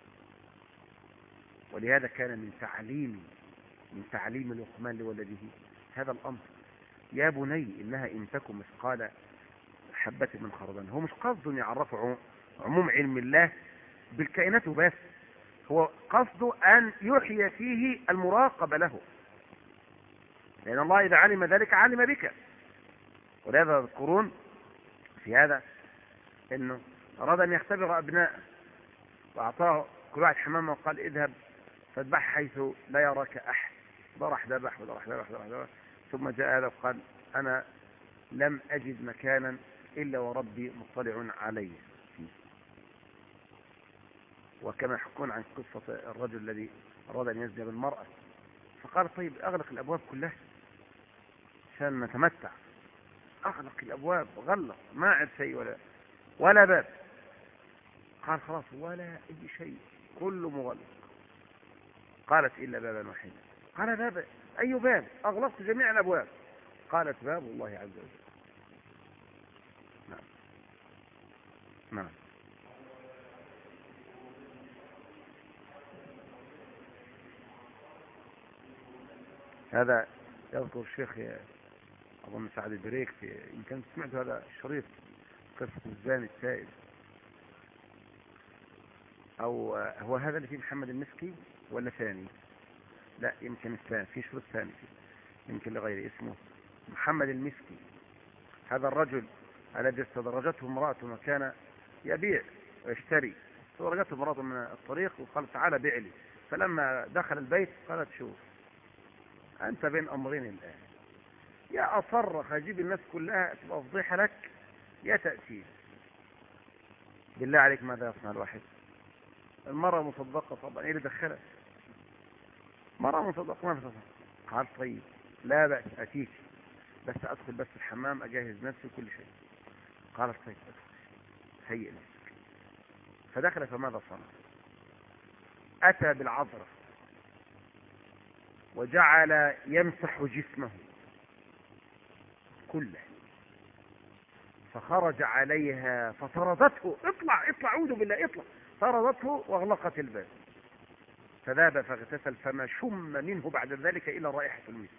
[SPEAKER 1] ولهذا كان من تعليم من تعليم لقمان لولده هذا الأمر: يا بني إنها إن تكن مثقال حبة من خردل. هو مش قصده أن يعرفه عموم علم الله بالكائنات بس، هو قصده أن يحيي فيه المراقبة له، لأن الله إذا علم ذلك علم بك. ولهذا يذكرون في هذا أنه أراد أن يختبر أبناء وأعطاه كل واحد حمامة وقال اذهب فاذبح حيث لا يراك أحد. ضرح ذبح وضرح ذبح وضرح ذبح، ثم جاء هذا وقال أنا لم أجد مكانا إلا وربي مطلع عليه فيه. وكما يحكون عن قصة الرجل الذي أراد أن يزني بالمرأة، فقال طيب أغلق الأبواب كلها عشان نتمتع. أغلق الأبواب، غلق، ما عد شيء ولا ولا باب. قال خلاص ولا أي شيء، كله مغلق. قالت إلا بابا وحيدا. قال باب؟ أي باب؟ أغلقت جميع الأبواب. قالت باب الله عز وجل. نعم نعم. هذا يذكر الشيخ أظن سعد البريك في، يمكن سمعت هذا الشريط، قصة الزاني التائب، أو هو هذا اللي فيه محمد المسكي ولا ثاني؟ لا يمكن الثاني، في شريط ثاني فيه، يمكن لغيره، اسمه محمد المسكي. هذا الرجل الذي استدرجته امرأته وكان يبيع ويشتري، استدرجته امرأته من الطريق وقال تعالى بيع لي. فلما دخل البيت قالت شوف أنت بين أمرين الآن، يا أصرخ أجيب الناس كلها تبقى فضيحة لك، يا تأتي. بالله عليك ماذا يصنع الواحد؟ المرأة مصدقة طبعا، ايه اللي دخلها؟ مرأة مصدقة ما تصدق. قال طيب لا بأس أتيك، بس أدخل بس الحمام أجهز نفسي وكل شيء. قالت طيب أدخل، هيئ نفسك. فدخل فماذا صنع؟ أتى بالعذرة وجعل يمسح جسمه كله، فخرج عليها فطردته، اطلع اطلع اعوذ بالله اطلع، طردته واغلقت الباب. فذهب فاغتسل فما شم منه بعد ذلك الا رائحة المسك.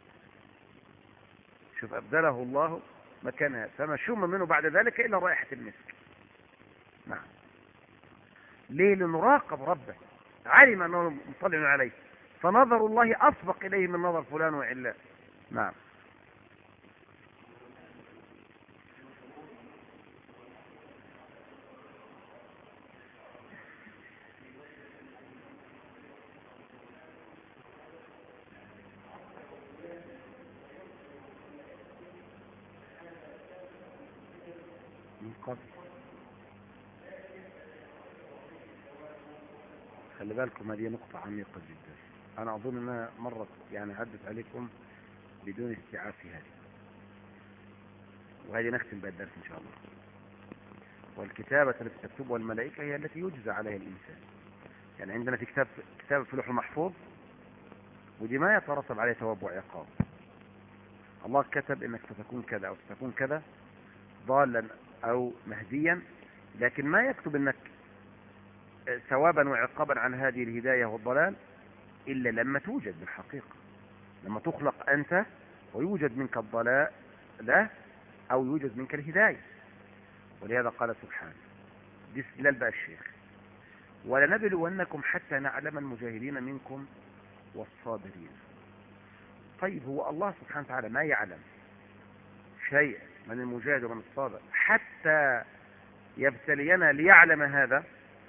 [SPEAKER 1] شوف ابدله الله مكانها، فما شم منه بعد ذلك الا رائحة المسك. نعم. ليه؟ لنراقب ربه، علم انه مطلع عليه، فنظر الله اسبق اليه من نظر فلان وعلان. نعم. من قبل. خلي بالكم هذه نقطة عميقة جدا، أنا أظن أنها مرت يعني عدت عليكم بدون استيعاب في هذه، وهذه نختم بها الدرس إن شاء الله. والكتابة التي تكتبها الملائكة هي التي يجزى عليها الإنسان. يعني عندنا في كتاب كتابة في اللوح المحفوظ، ودي ما يترتب عليه ثواب وعقاب. الله كتب إنك ستكون كذا أو ستكون كذا، ضالا أو مهديا، لكن ما يكتب إنك ثوابا وعقابا عن هذه الهداية والضلال إلا لما توجد بالحقيقة، لما تخلق أنت ويوجد منك الضلال لا أو يوجد منك الهداية. ولهذا قال سبحانه، دي استدلال بقى الشيخ، ولنبلونكم حتى نعلم المجاهدين منكم والصابرين. طيب هو الله سبحانه وتعالى ما يعلم شيء من المجاهد ومن الصابر حتى يبتلينا ليعلم هذا؟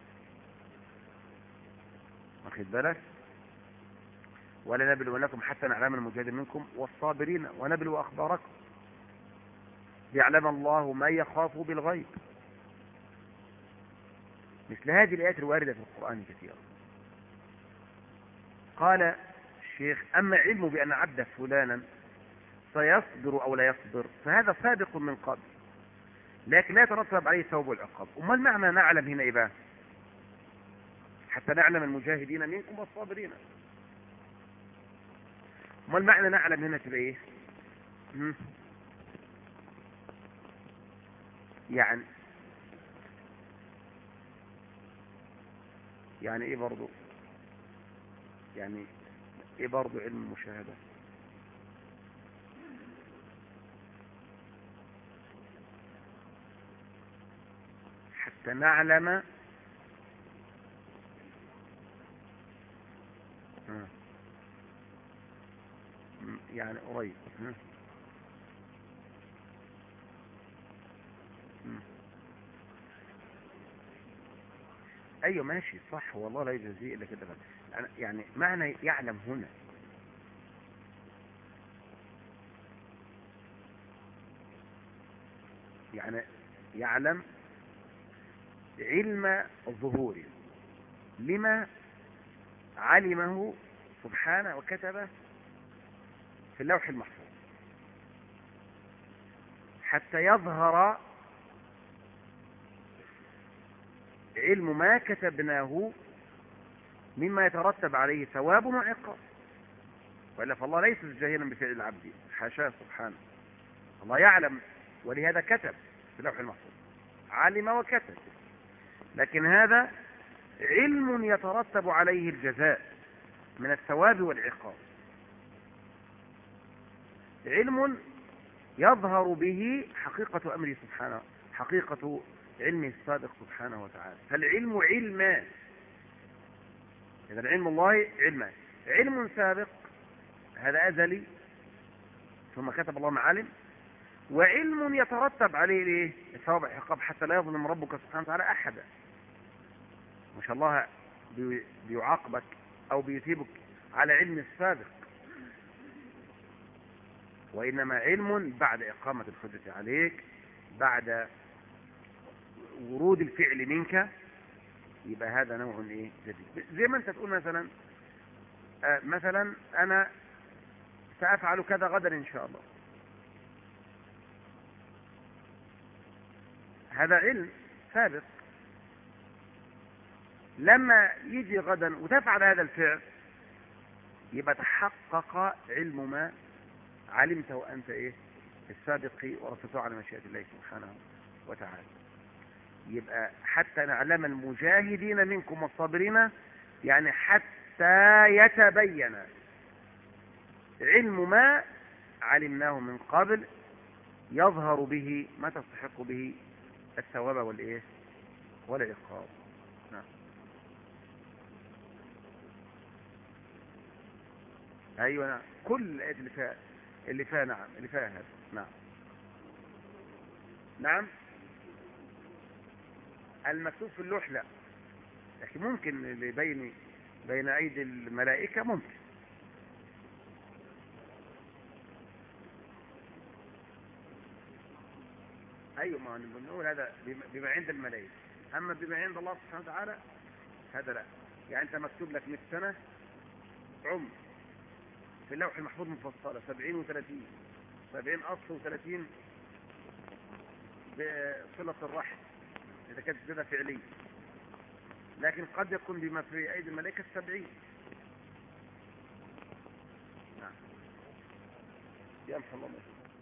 [SPEAKER 1] واخد بالك؟ ولنبلونكم حتى نعلم المجاهدين منكم والصابرين ونبلو أخباركم ليعلم الله ما يخاف بالغيب. مثل هذه الآيات الواردة في القرآن كثيرا. قال الشيخ أما علمه بأن عبد فلانا سيصبر أو لا يصبر فهذا سابق من قبل، لكن لا يترتب عليه ثواب والعقاب. وما المعنى نعلم هنا إيه بقى؟ حتى نعلم المجاهدين منكم والصابرين. وما المعنى نعلم هنا تبقى إيه؟ يعني يعني إيه برضو؟ يعني إيه برضو علم المشاهدة؟ حتى نعلم آه. يعني قريب. ايوه ماشي صح، والله لا يجزي الا كده. يعني معنى يعلم هنا يعني يعلم علم الظهور لما علمه سبحانه وكتبه في اللوح المحفوظ، حتى يظهر علم ما كتبناه مما يترتب عليه ثواب وعقاب. وإلا فالله ليس جاهلا بفعل العبد، حاشاه سبحانه، الله يعلم، ولهذا كتب في اللوح المحفوظ، علم وكتب. لكن هذا علم يترتب عليه الجزاء من الثواب والعقاب، علم يظهر به حقيقة أمره سبحانه، حقيقة علمه الصادق سبحانه وتعالى. فالعلم علمان، إذا علم الله علمان، علم سابق هذا أزلي ثم كتب الله ما علم، وعلم يترتب عليه الايه؟ الثواب والعقاب، حتى لا يظلم ربك سبحانه وتعالى أحدا. ما شاء الله بيعاقبك أو بيثيبك على علم السابق، وإنما علم بعد إقامة الحجة عليك، بعد ورود الفعل منك، يبقى هذا نوع ايه جديد. زي ما انت تقول مثلا آه مثلا انا سأفعل كذا غدا ان شاء الله، هذا علم سابق. لما يجي غدا وتفعل هذا الفعل يبقى تحقق علم ما علمته وانت ايه السابق، ورفضته على مشيئة الله سبحانه وتعالى. يبقى حتى نعلم المجاهدين منكم والصابرين، يعني حتى يتبين علم ما علمناه من قبل، يظهر به ما تستحق به الثواب والايه والعقاب. نعم. ايوه نعم، كل الايات اللي فيها اللي فيها نعم اللي فيها هذا. نعم نعم. المكتوب في اللوح لا، لكن ممكن اللي بين بين ايدي الملائكة ممكن. ايوه، ما بنقول هذا بما عند الملائكة، اما بما عند الله سبحانه وتعالى هذا لا. يعني انت مكتوب لك مئة سنة عمر في اللوح المحفوظ مفصلة، سبعين وثلاثين، سبعين أصل وثلاثين بصلة الرحم إذا كانت زيادة فعلية، لكن قد يكون بما في أيدي الملائكة السبعين. نعم. يمحو الله.